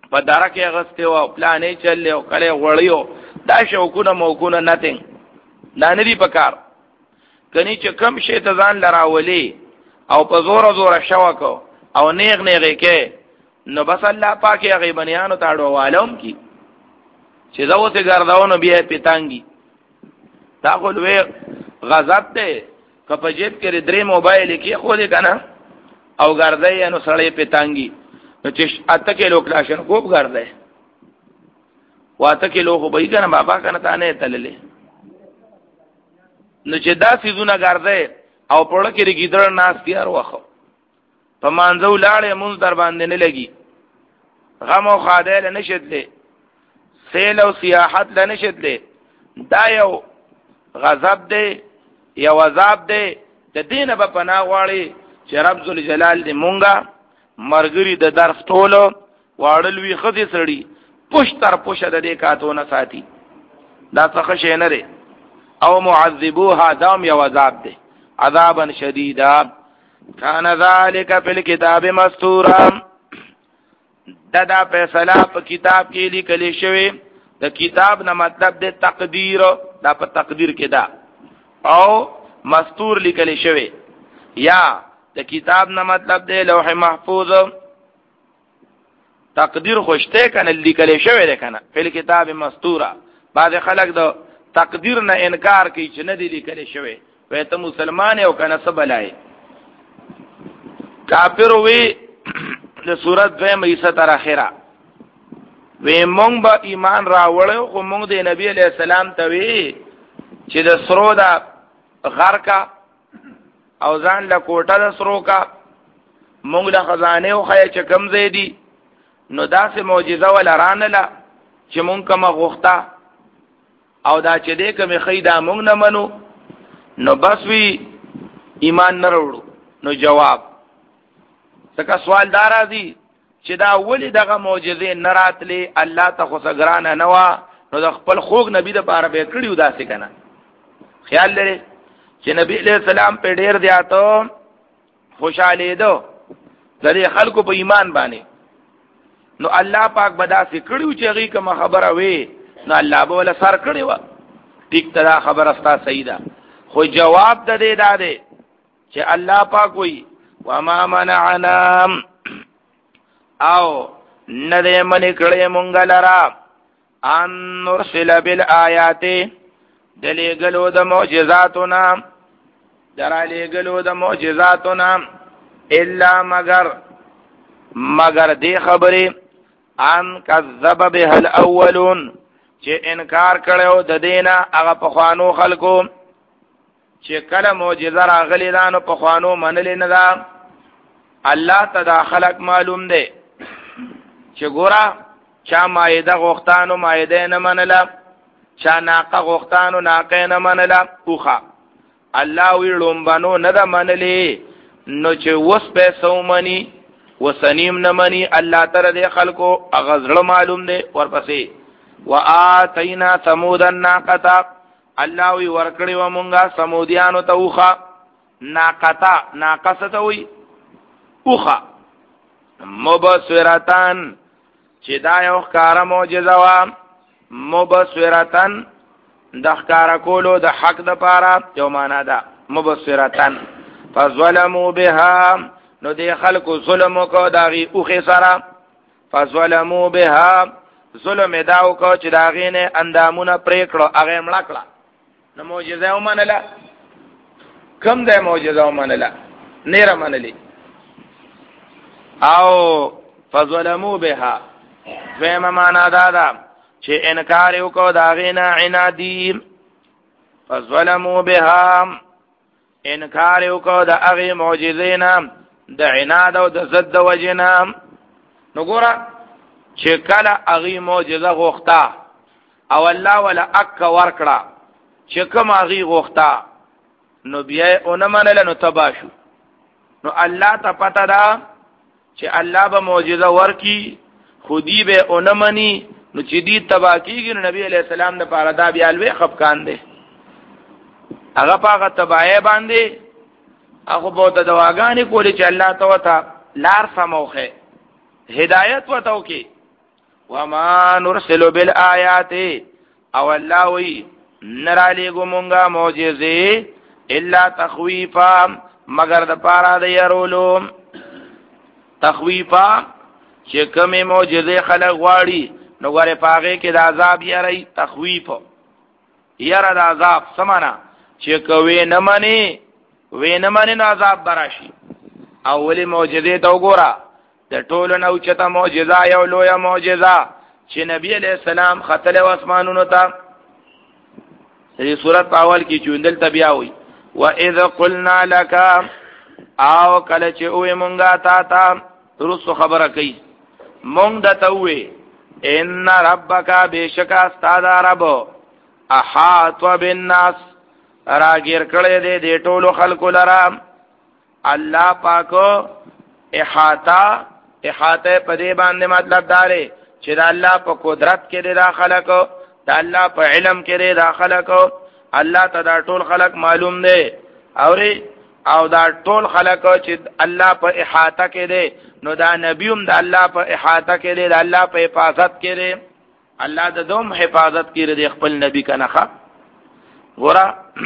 په درکه غسته او پلانې چلې او کله وړیو دا شوکونه موکونه ناتین دا نه دی پکار کني چې کم شي ته ځان لراولي او په زور زور شوکو او نیغ نیغ کې نو بس الله پاک هغه بنیانو تاړو والوم کی چې دا وته ګرځاونو بیا پتانګي دا خپلوي غضب ته کپ جیب کې درې موبایل کې خو دې کنه او ګرځي نو سړې پتانګي نو چې اته کې لو کلاشن کوب ګرځي واته کې لو خو به کنه بابا کنه تانه تللې نو چې دا سيزونه ګرځي او پړه کې رګیدر ناس تیار وخو په مانځو لاړې مونږ در باندې نه لګي غم او خادل نشدلې سیل او سیاحت لنشدلې دا یو غضب دی یو عذاب دی د دینه په پناه غواړي چې رب ذل جلال دې مونږه مرګري د درس ټولو واړل وی خدي سړی پوش تر پوش د دې کاتونه ساتي دا څه شي نه لري او معذبوها دام یو عذاب دی عذابا شدیدا کان ذالک فی الكتاب مستورا دا دا فیصله په کتاب کې لیکل شوی د کتاب نه مطلب د تقدیر دا په تقدیر کې دا او مستور لیکل شوی یا د کتاب نه مطلب د لوح محفوظ تقدیر خوشته کنه لیکل شوی ده کنه په کتاب مستورا بعض خلک د تقدیر نه انکار کوي چې نه دی لیکل شوی وای ته مسلمان یو کنه سبلای کافر وی د سورۃ دویم ایسه تر اخره وی مونږ به ایمان راوړو خو مونږ د نبی علیہ السلام ته وی چې د سرو دا غر کا او ځان له کوټه د سرو کا مونږ له خزانه او خیا چې کم زیدي نو داسې معجزه ولا رانله چې مونږ کوم غوښتا او دا چې دې کوم خیدا مونږ نه منو نو بس وی ایمان نه وروړو نو جواب څنګه سوال دار راځي چې دا ولی دغه معجزې نه راتلې الله ته خو سګرانه نه وا نو د خپل خوګ نبی د پاره به کړیو داسې کنه خیال لري چې نبی علیہ السلام په ډیر دیاتو خوشاله دو د خلکو په ایمان باندې نو الله پاک بدا سي کړیو چې هغه کوم خبره وي نو الله به ول سر کړی و ټیک ترا خبره استا صحیح ده خو جواب د دې داده چې الله پاک وي وما منعنا او ندې من کړې مونږ لرا ان نرسل بالآیات دلیګلو د معجزاتنا درالېګلو د معجزاتنا الا مگر مگر دې خبره ان کذب به الاولون چې انکار کړو د دینه هغه په خوانو خلکو چې کله معجزه راغلی دا نو په خوانو منل نه دا الله تداخلك معلوم دی چې ګورا چا مایده غختانو مایده نه منله چا ناقه غختانو ناقه نه منله اوخه الله وی لومبانو نه دا منلی نو چې وس پیسو منی وسنیم نه منی الله تعالی دې خلکو اغزړه معلوم دی ورپسې وآتینا ثمود الناقه الله وی ورکړی و مونږه سمودیانو ته اوخه ناقتا ناقصه ته وی اوخه مبصرتان چې دا یو ښکارا معجزه وا مبصرتان د ښکارا کولو د حق د پاره یو معنا ده مبصرتان فظلموا بها نو دې خلکو ظلم کو داغي اوخه سره فظلموا بها ظلم داو کو چې داغې نه اندامونه پرې کړو هغه مړ کړه نو معجزه ومنله کم ده معجزه ومنله نه منلی او فظلموا بها فهم معنا دادا چې انکار وکاو داغې نه عنادی فظلموا بها انکار وکاو د هغه معجزې نه د عناد او د ضد وجنا نو ګوره چې کله هغه معجزه غوښتا او الله ولا اک ورکړه چې کوم هغه غوښتا نو بیا اون منل نو تباشو نو الله ته پتا دا چې الله به معجزه ورکی خودی به اون منی نو چې دی تبا کیږي نو نبی علیہ السلام د پاره دا بیا لوي خفقان دي هغه پاغه تبای باندې هغه بہت دواګانې کولې چې الله تعالی لار سموخه هدایت وتاو کې وما نرسل بالآیات او الله وی نرالی گو مونگا معجزه الا تخویفا مگر د پارا د يرولو تخویفا چې کومه معجزه خلق غواړي نو غره پاغه کې د عذاب یری تخویف یره د عذاب سمانا چې کوي نه مانی وینه مانی نو عذاب براشي اولی معجزه ته وګوره د ټولو نو چته معجزه یو لویه معجزه چې نبی علیہ السلام خطل و اسمانونو ته دې سورۃ اول کې چوندل تبیاوي واذ قلنا لك او کله چې وې مونږه تا تا رسو خبره کوي مونږ د ته وې ان ربک بشک استاد رب احاط بالناس راګیر کړي دې دې ټولو خلکو لرا الله پاکو احاطه احاطه په دې باندې مطلب داري چې د الله په قدرت کې دې داخله کو د الله په علم کې دې داخله کو الله ته دا ټول خلق معلوم دي اوري او دا ټول خلق چې الله په احاطه کې دي نو دا نبيوم د الله په احاطه کې دي د الله په حفاظت کې دي الله د دوم حفاظت کې دي خپل نبی کنه ورا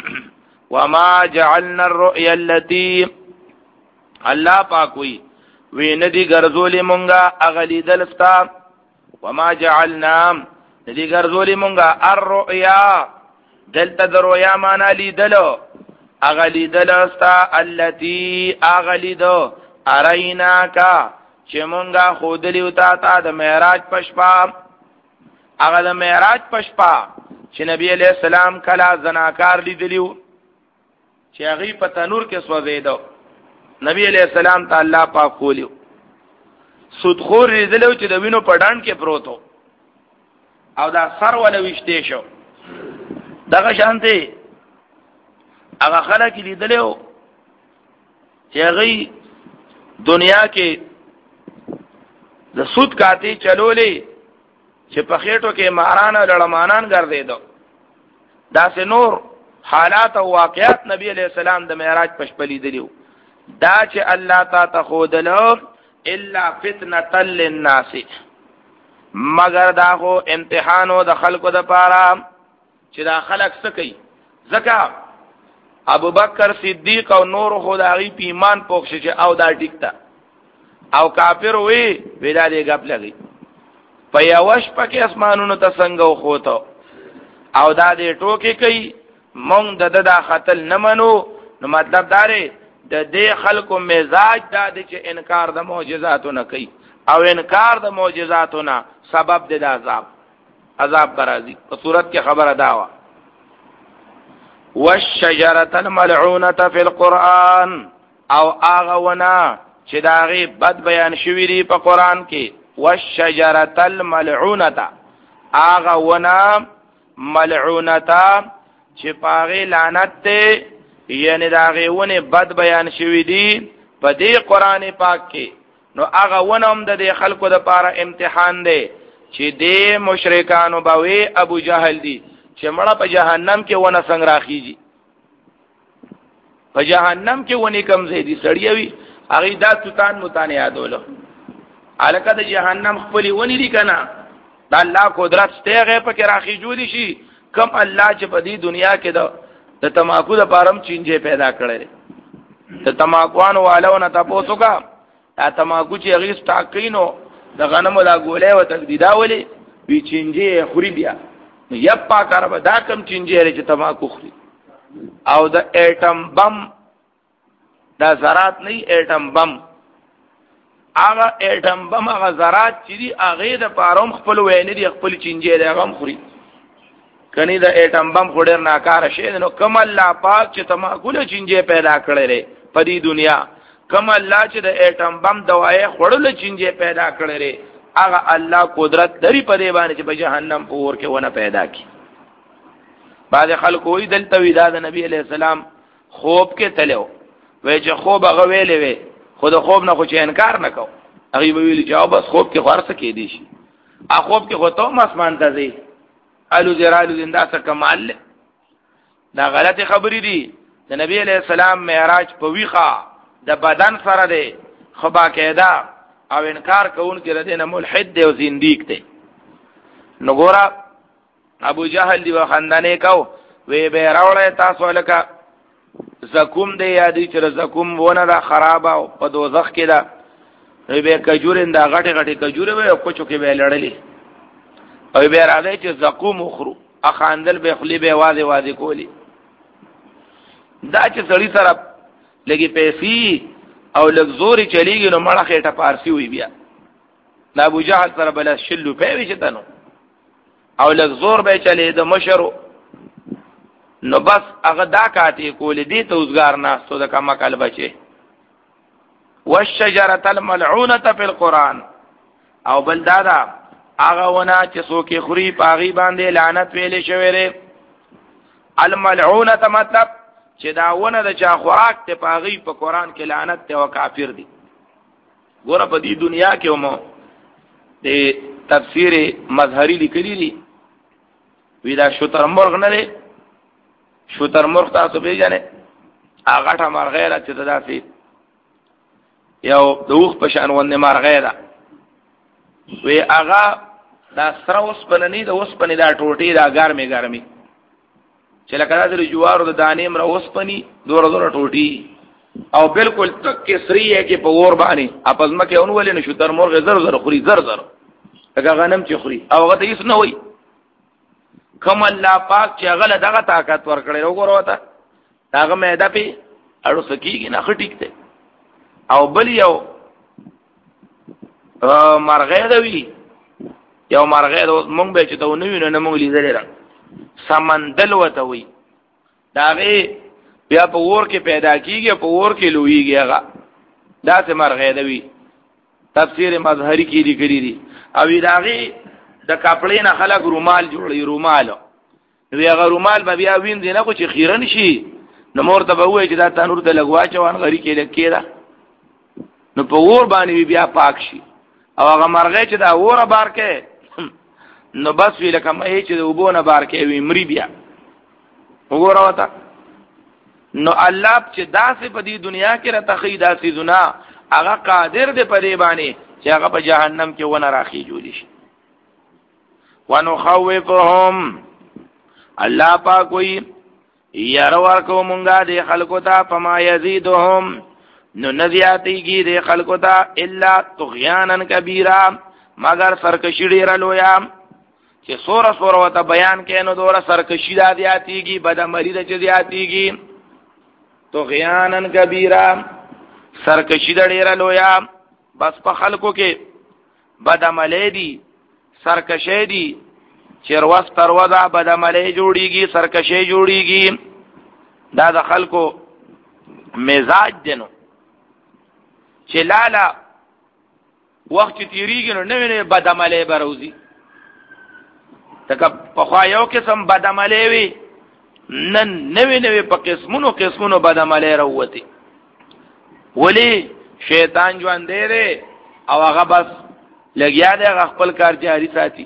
وما جعلنا الرؤيا التي الله پاک وی وی ندی ګرځولې مونږه اغلی دلستا وما جعلنا ندی ګرځولې مونږه الرؤيا دلته د رؤیا معنا لیدلو اغلی دلستا التي اغلی دو ارینا کا چې مونږه خودلی وتا تا د معراج پشپا هغه د معراج پشپا چې نبی علیہ السلام کلا زناکار لیدلیو چې هغه په تنور کې سوځیدو نبی علیہ السلام ته الله پاک کولیو سودخور لیدلو چې د وینو په ډان کې پروتو او دا سر ولا وشته شو دغه شانته هغه خلک لیدلو چې هغه دنیا کې د سود کاتی چلولې چې په خېټو کې ماران او لړمانان ګرځیدو دا سه نور حالات او واقعات نبی علیہ السلام د معراج پشپلی دیو دا چې الله تا تخودلو الا فتنه للناس مگر دا خو امتحانو د خلقو د پاره چې دا خلق سکی زکا ابو بکر صدیق او نور خدای په ایمان پوښښ او دا ټیکتا او کافر وی ودا دې غپ لګي په یوش پکې اسمانونو ته څنګه خوته او دا دې ټوکی کوي مونږ د د خطل نه منو نو مطلب داره د دې خلکو مزاج دا دي چې انکار د معجزاتو نه کوي او انکار د معجزاتو نه سبب د عذاب عذاب برازي په صورت کې خبره داوا والشجره الملعونه في القران او اغه ونا چې داغي بد بیان شوی دی په قران کې والشجره الملعونه اغه ونا ملعونه چې پاغه لعنت ته یعنی داغه ونه بد بیان شوی دی په دې قران پاک کې نو هغه ونم د خلکو د پاره امتحان دی چې دې مشرکانو باوی ابو جهل دی چې مړه په جهنم کې ونه څنګه راخیږي په جهنم کې ونی کم زیدي سړیوي هغه دا توتان متان یادولو الکه د جهنم خپل ونی دی کنه د الله قدرت ستغه په کې راخیږي دي شي کم الله چې په دې دنیا کې د د تماکو د پارم چینجه پیدا کړي د تماکوانو والونه تاسو کا دا تماکو چې هغه سټاکینو د غنمو لا ګولې و تجدیدا ولي وی چینجه خوري بیا نو یپا کار به دا کم چینجه لري چې تماکو خوري او د اټم بم دا زرات نه اټم بم هغه اټم بم هغه زرات چې دی هغه د پاروم خپل وینې دی خپل چینجه دی هغه خوري کني د اټم بم خډر ناکاره شي نو کم الله پاک چې تماکو له چینجه پیدا کړي لري په دې دنیا کم الله چې د اټم بم دوايي خړل چینجه پیدا کړي لري هغه الله قدرت لري په دې باندې چې په جهنم په ور کې ونه پیدا کی بعد خلکو وی دلته وی دا د نبی علی السلام خوب کې تلو وای چې خوب هغه ویلې وی خود خوب نه خو چې انکار نکاو هغه ویل چې بس خوب کې خورسه کې دي شي ا خوب کې خو ته مسمان ته ځي الو زرالو زنده څه کمال دا غلطه خبرې دي د نبی علیہ السلام معراج په ویخه د بدن سره دی خو با قاعده او انکار کوون کې ردی نه ملحد دی او زنديق دی نو ګورا ابو جهل دی وخندانه کو وی به راوړی تاسو لکه زکوم دی یادی چې زکوم ونه دا خراب او په دوزخ کې دا وی به کجورین دا غټي غټي کجوره وی او کوچو کې به لړلې او به راځي چې زکوم اخرو اخاندل به خلی به واځي واځي کولی دا چې سړی سره لګي پیسې او لګزوري چلیږي نو مړه خېټه پارسی وی بیا دا ابو جهل سره بل شلو په وی چتنو او لګزور به چلی د مشرو نو بس هغه دا کاتی کول دي ته اوسګار نه سو د کما کال بچي والشجره الملعونه فی القران او بل دادا هغه ونه چې څوک خوري پاغي باندې لعنت ویلې شوی ری الملعونه مطلب چې دا ونه د چا خوراک ته پاغي په قران کې لعنت ته او کافر دي ګوره په دې دنیا کې هم د تفسیر مظهری لیکلی دي ودا شتر مرغ نه لري شتر مرغ تاسو پیژنئ هغه ټا مرغه چې داسې یو دوخ په شان ونه مرغه ده وی هغه دا سره اوس پننی د اوس پنی دا ټوټي دا ګرمي ګرمي چې لکه دا د جوارو د دانې مر اوس پنی دور دور ټوټي او بالکل تک کسری ہے کې په ور باندې اپزما کې اونولې نشو تر مرغ زر زر خوري زر زر هغه غنم چې خوري او هغه هیڅ نه وای کوم الله پاک چې هغه دغه طاقت ورکړي وګورو ته هغه مېدا په اړو سکیږي نه خټیک ته او بل یو مرغې دوی یو مرغې د مونږ به چې ته نو نه مونږ لیدل را سمندل وته وي داغه بیا په ور کې پیدا کیږي په ور کې لویږي هغه دا څه مرغې دوی تفسیر مظهری کې دي کړی دي او داغه د کپړې نه خلک رومال جوړي رومال وی هغه رومال به بیا وین دي نه کو چې خیرن شي نو مور ته به وای چې دا تنور ته لګوا چوان غری کې لکېدا نو په ور باندې بیا پاک شي او هغه مرغې چې دا وره بار کې نو بس وی لکه مې چې د وبونه بار کې وی مری بیا وګوره وتا نو الله چې داسې په دې دنیا کې را تخیدا سي زنا هغه قادر دی په دې باندې چې هغه په جهنم کې ونه راخي جوړ شي ونخوفهم الله پاک وی ير ورکو مونږه د خلکو ته فما يزيدهم نو نزیاتیږي د خلکو ته الا طغیانا کبیرا مگر سرکشی ډیر لویا چې سوره سوره وته بیان کینو دوره سرکشی د زیاتیږي بدعملی د زیاتیږي طغیانا کبیرا سرکشی د ډیر لویا بس په خلکو کې بدعملی دي سرکشی دي چرواس ترودا بدعملی جوړیږي سرکشی جوړیږي دا د خلکو مزاج دینو چې لالا وخت تیریږي نو نوې نوې بدعملی بروزي تکه په خوا یو قسم بدعملی وي نن نوې نوې په قسمونو قسمونو بدعملی راووتي ولی شیطان ژوند دی او هغه بس لګیا دی هغه خپل کار جاری ساتي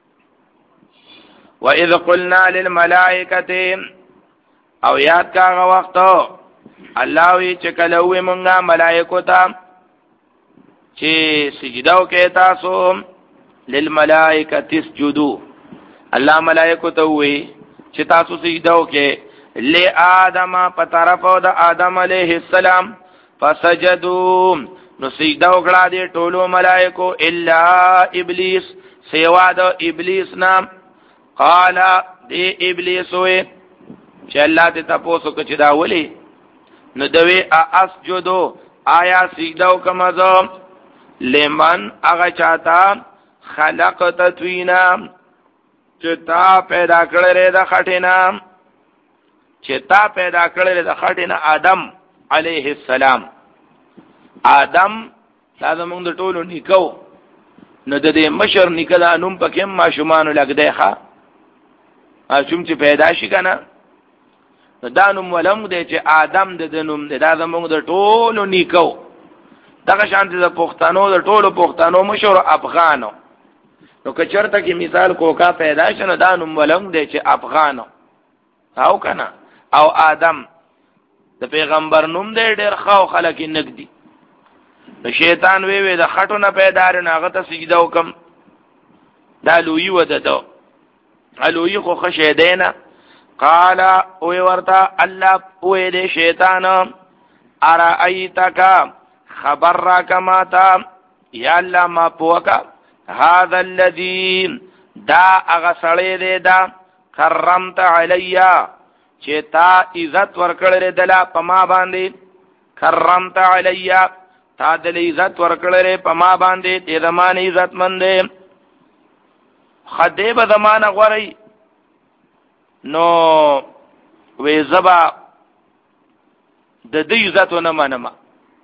وَإِذْ قُلْنَا لِلْمَلَائِكَةِ او یاد کا هغه وخت الله وی چې کله وې مونږه ملائکو ته چې سجده وکړه تاسو للملائکه اسجدوا الله ملائکو ته وی چې تاسو سجده وکړه لآدم په طرف د آدم علیه السلام فسجدوا نو سجده وکړه دې ټولو ملائکو الا ابلیس سیوا د ابلیس نام قال دې ابلیس وې چې الله ته تاسو کو چې دا ولي نو دوی اسجدو آیا سجده وکم زه لمن هغه چاته خلقت توینا چې تا پیدا کړل د خټینا چې تا پیدا کړل د خټینا آدم علیه السلام آدم دا زمونږ د ټولو نیکو نو د دې مشر نکدا نوم پکې ما شومان لګدای ښا اشم چې پیدا شي کنه دا نوم ولم دی چې آدم د نوم دی دا زمونږ د ټولو نیکو دغه شانتي د پښتنو د ټولو پښتنو مشر افغانو نو که چرته کې مثال کوکا پیدا شنه دا نوم ولم دی چې افغانو او کنه او آدم د پیغمبر نوم دی ډېر خو خلک نګدي د شیطان وی وی د خټو نه پیدا رنه هغه ته سجده وکم دا لوی ودته لوی خو خشه دینا. قال او ورتا الله او دې شیطان ارایتک خبر را کما تا یا الله ما پوکا هذا الذي دا اغسړې دې دا کرمت علیا چې تا عزت ورکړې دلا پما باندې کرمت علیا تا دل عزت ورکړې پما باندې دې زمانه عزت مندې خدیب زمانه غوري نو وې زبا د دې عزت نه منما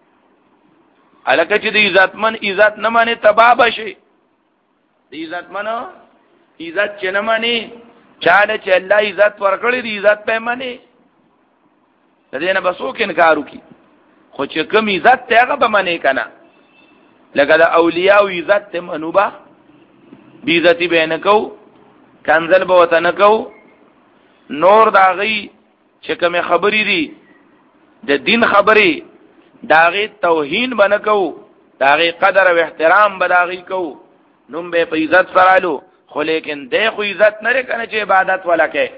الکه چې د عزت من عزت نه مانی تباہ بشي د عزت منو عزت چې نه مانی چاله چې الله عزت ورکړي د عزت په مانی د دې نه بسو کې انکار وکي خو چې کوم عزت ته هغه به مانی کنه لکه د اولیاء او عزت ته منوبه بی عزتی به نه کو کنزل به وته نه کو نور داغي چې کوم خبرې دي د دین خبرې داغي توهین بنکو داغي قدر او احترام بداغي کو نوم به په عزت سرالو خو لیکن د خو عزت نه کنه چې عبادت ولا کې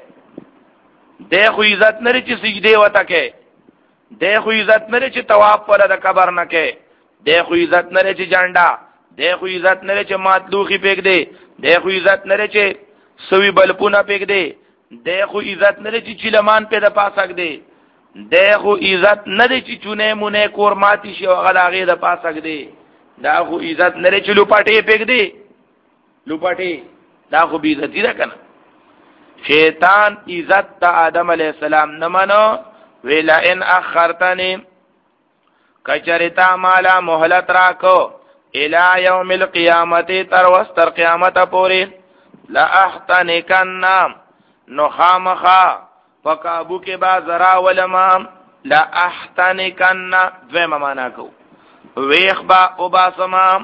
د خو عزت نه چې سجده وته کې د خو عزت نه چې طواف ولا د قبر نه کې د خو عزت نه چې جانډا د خو عزت نه چې ماتلوخي پېګ دی د خو عزت نه چې سوي بلپونه پېګ دی د خو عزت نه چې چلمان پیدا پاسک دی د خو عزت نه چې چونه مونږه کورماتی شي او غلاغه د پاسک دی دا خو عزت نه چې لوپټې پېګ دی لوپټې دا خو بی عزتی ده کنه. شیطان عزت تا آدم علیہ السلام نمانو ویلا ان اخرتنی کچرتا مالا مهلت راکو الى یوم القیامت تر وستر قیامت پوری لا احتنکن نخامخا فقابو کے با ذرا ولمام لا احتنکن دویم مانا کو ویخ با اوباسما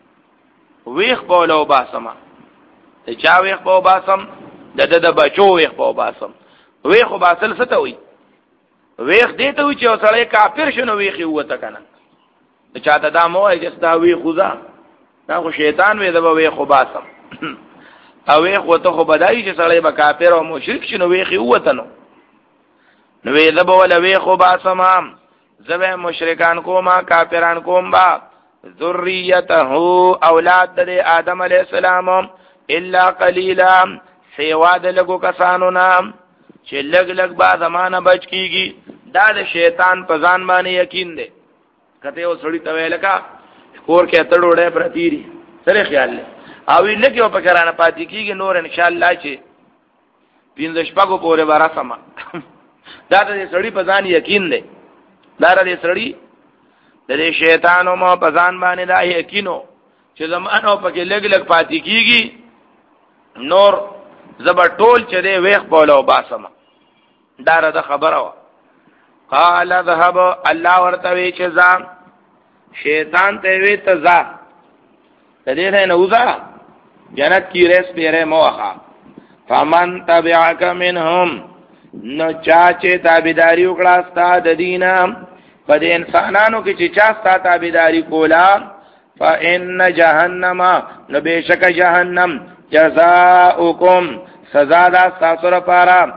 ویخ بولا اوباسما چا ویخ با اوباسم د د د بچو ویخ با اوباسم ویخ اوباسل ستوي ویخ دیتا وی چې سړی کافر شنو ویخي وته کنه چاته دا مو ای چې دا ویخ خدا دا خو شیطان وی دا ویخ اوباسم او ویخ وته خو بدای چې سړی به کافر او مشرک شنو ویخي وته نو نو وی دا ولا ویخ اوباسم زبه مشرکان کوما کافران کوم با ذریته اولاد د آدم علیہ السلام الا قلیلا سیوا د لګو کسانو نام چې لګ لګ با زمانہ بچ کیږي دا د شیطان په ځان باندې یقین دی کته یو سړی ته ویل کا کور کې تړوړې پرتیری سره خیال له او لکه په کرانه پاتې کیږي نور ان شاء الله چې پینځه شپږو پورې بارا سما دا د سړی په ځان یقین دی دا د سړی د شیطانو مو په ځان باندې دا یقینو چې زمانہ په کې لګ لګ پاتې کیږي نور زبر ټول چې دی ویخ بولو باسم دا د خبره وا قال ذهب الله ورته وی چې ځان شیطان ته وی ته ځه د دې نه نوځه جنت کی ریس پیره موخه فمن تبعك منهم نو چا چې تابعداري وکړه ستا د دینه په دې انسانانو کې چې چا ستا تابعداري کولا فإن جهنم نو بشک جهنم جزاؤکم سزا دا تاسو لپاره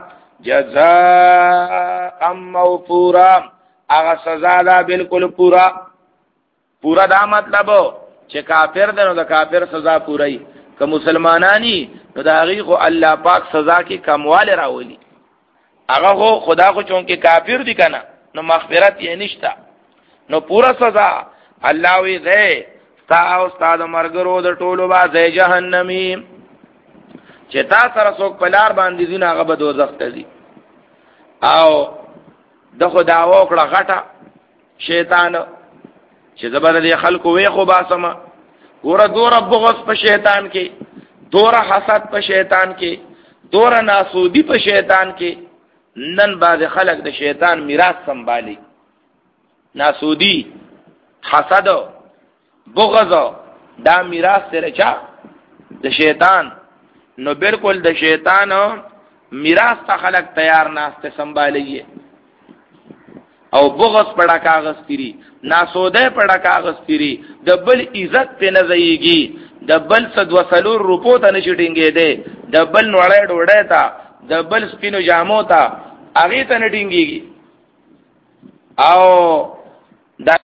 جزاء موفورا هغه سزا دا بالکل پورا پورا دا مطلب چې کافر دی نو د کافر سزا پوری که مسلمانانی نو دا هغه خو الله پاک سزا کې کمواله راولي هغه خو خدا خو چون کې کافر دی کنه نو مغفرت یې نشتا نو پورا سزا الله وی ده تا او استاد مرګرو د ټولو با ځای جهنمی چې تا سره څوک پلار باندې دین هغه به دوزخ ته دي او د خدا وکړه غټه شیطان چې زبر دي خلکو وی خو باسمه ګوره دور بغض په شیطان کې دور حسد په شیطان کې دور ناسودی په شیطان کې نن باز خلک د شیطان میراث سنبالي ناسودی حسد بغض دا میراث سره چا د شیطان نو بالکل د شیطان میراث ته خلق تیار ناشته سنبالي او بغض پڑا کاغذ تیری ناسوده پڑا کاغذ تیری د بل عزت په نه ځایږي دبل صد وسلور روپو ته نشي ټینګې دی، دبل نوړې ډوړې تا، دبل سپینو جامو تا هغه ته نه ټینګيږي. او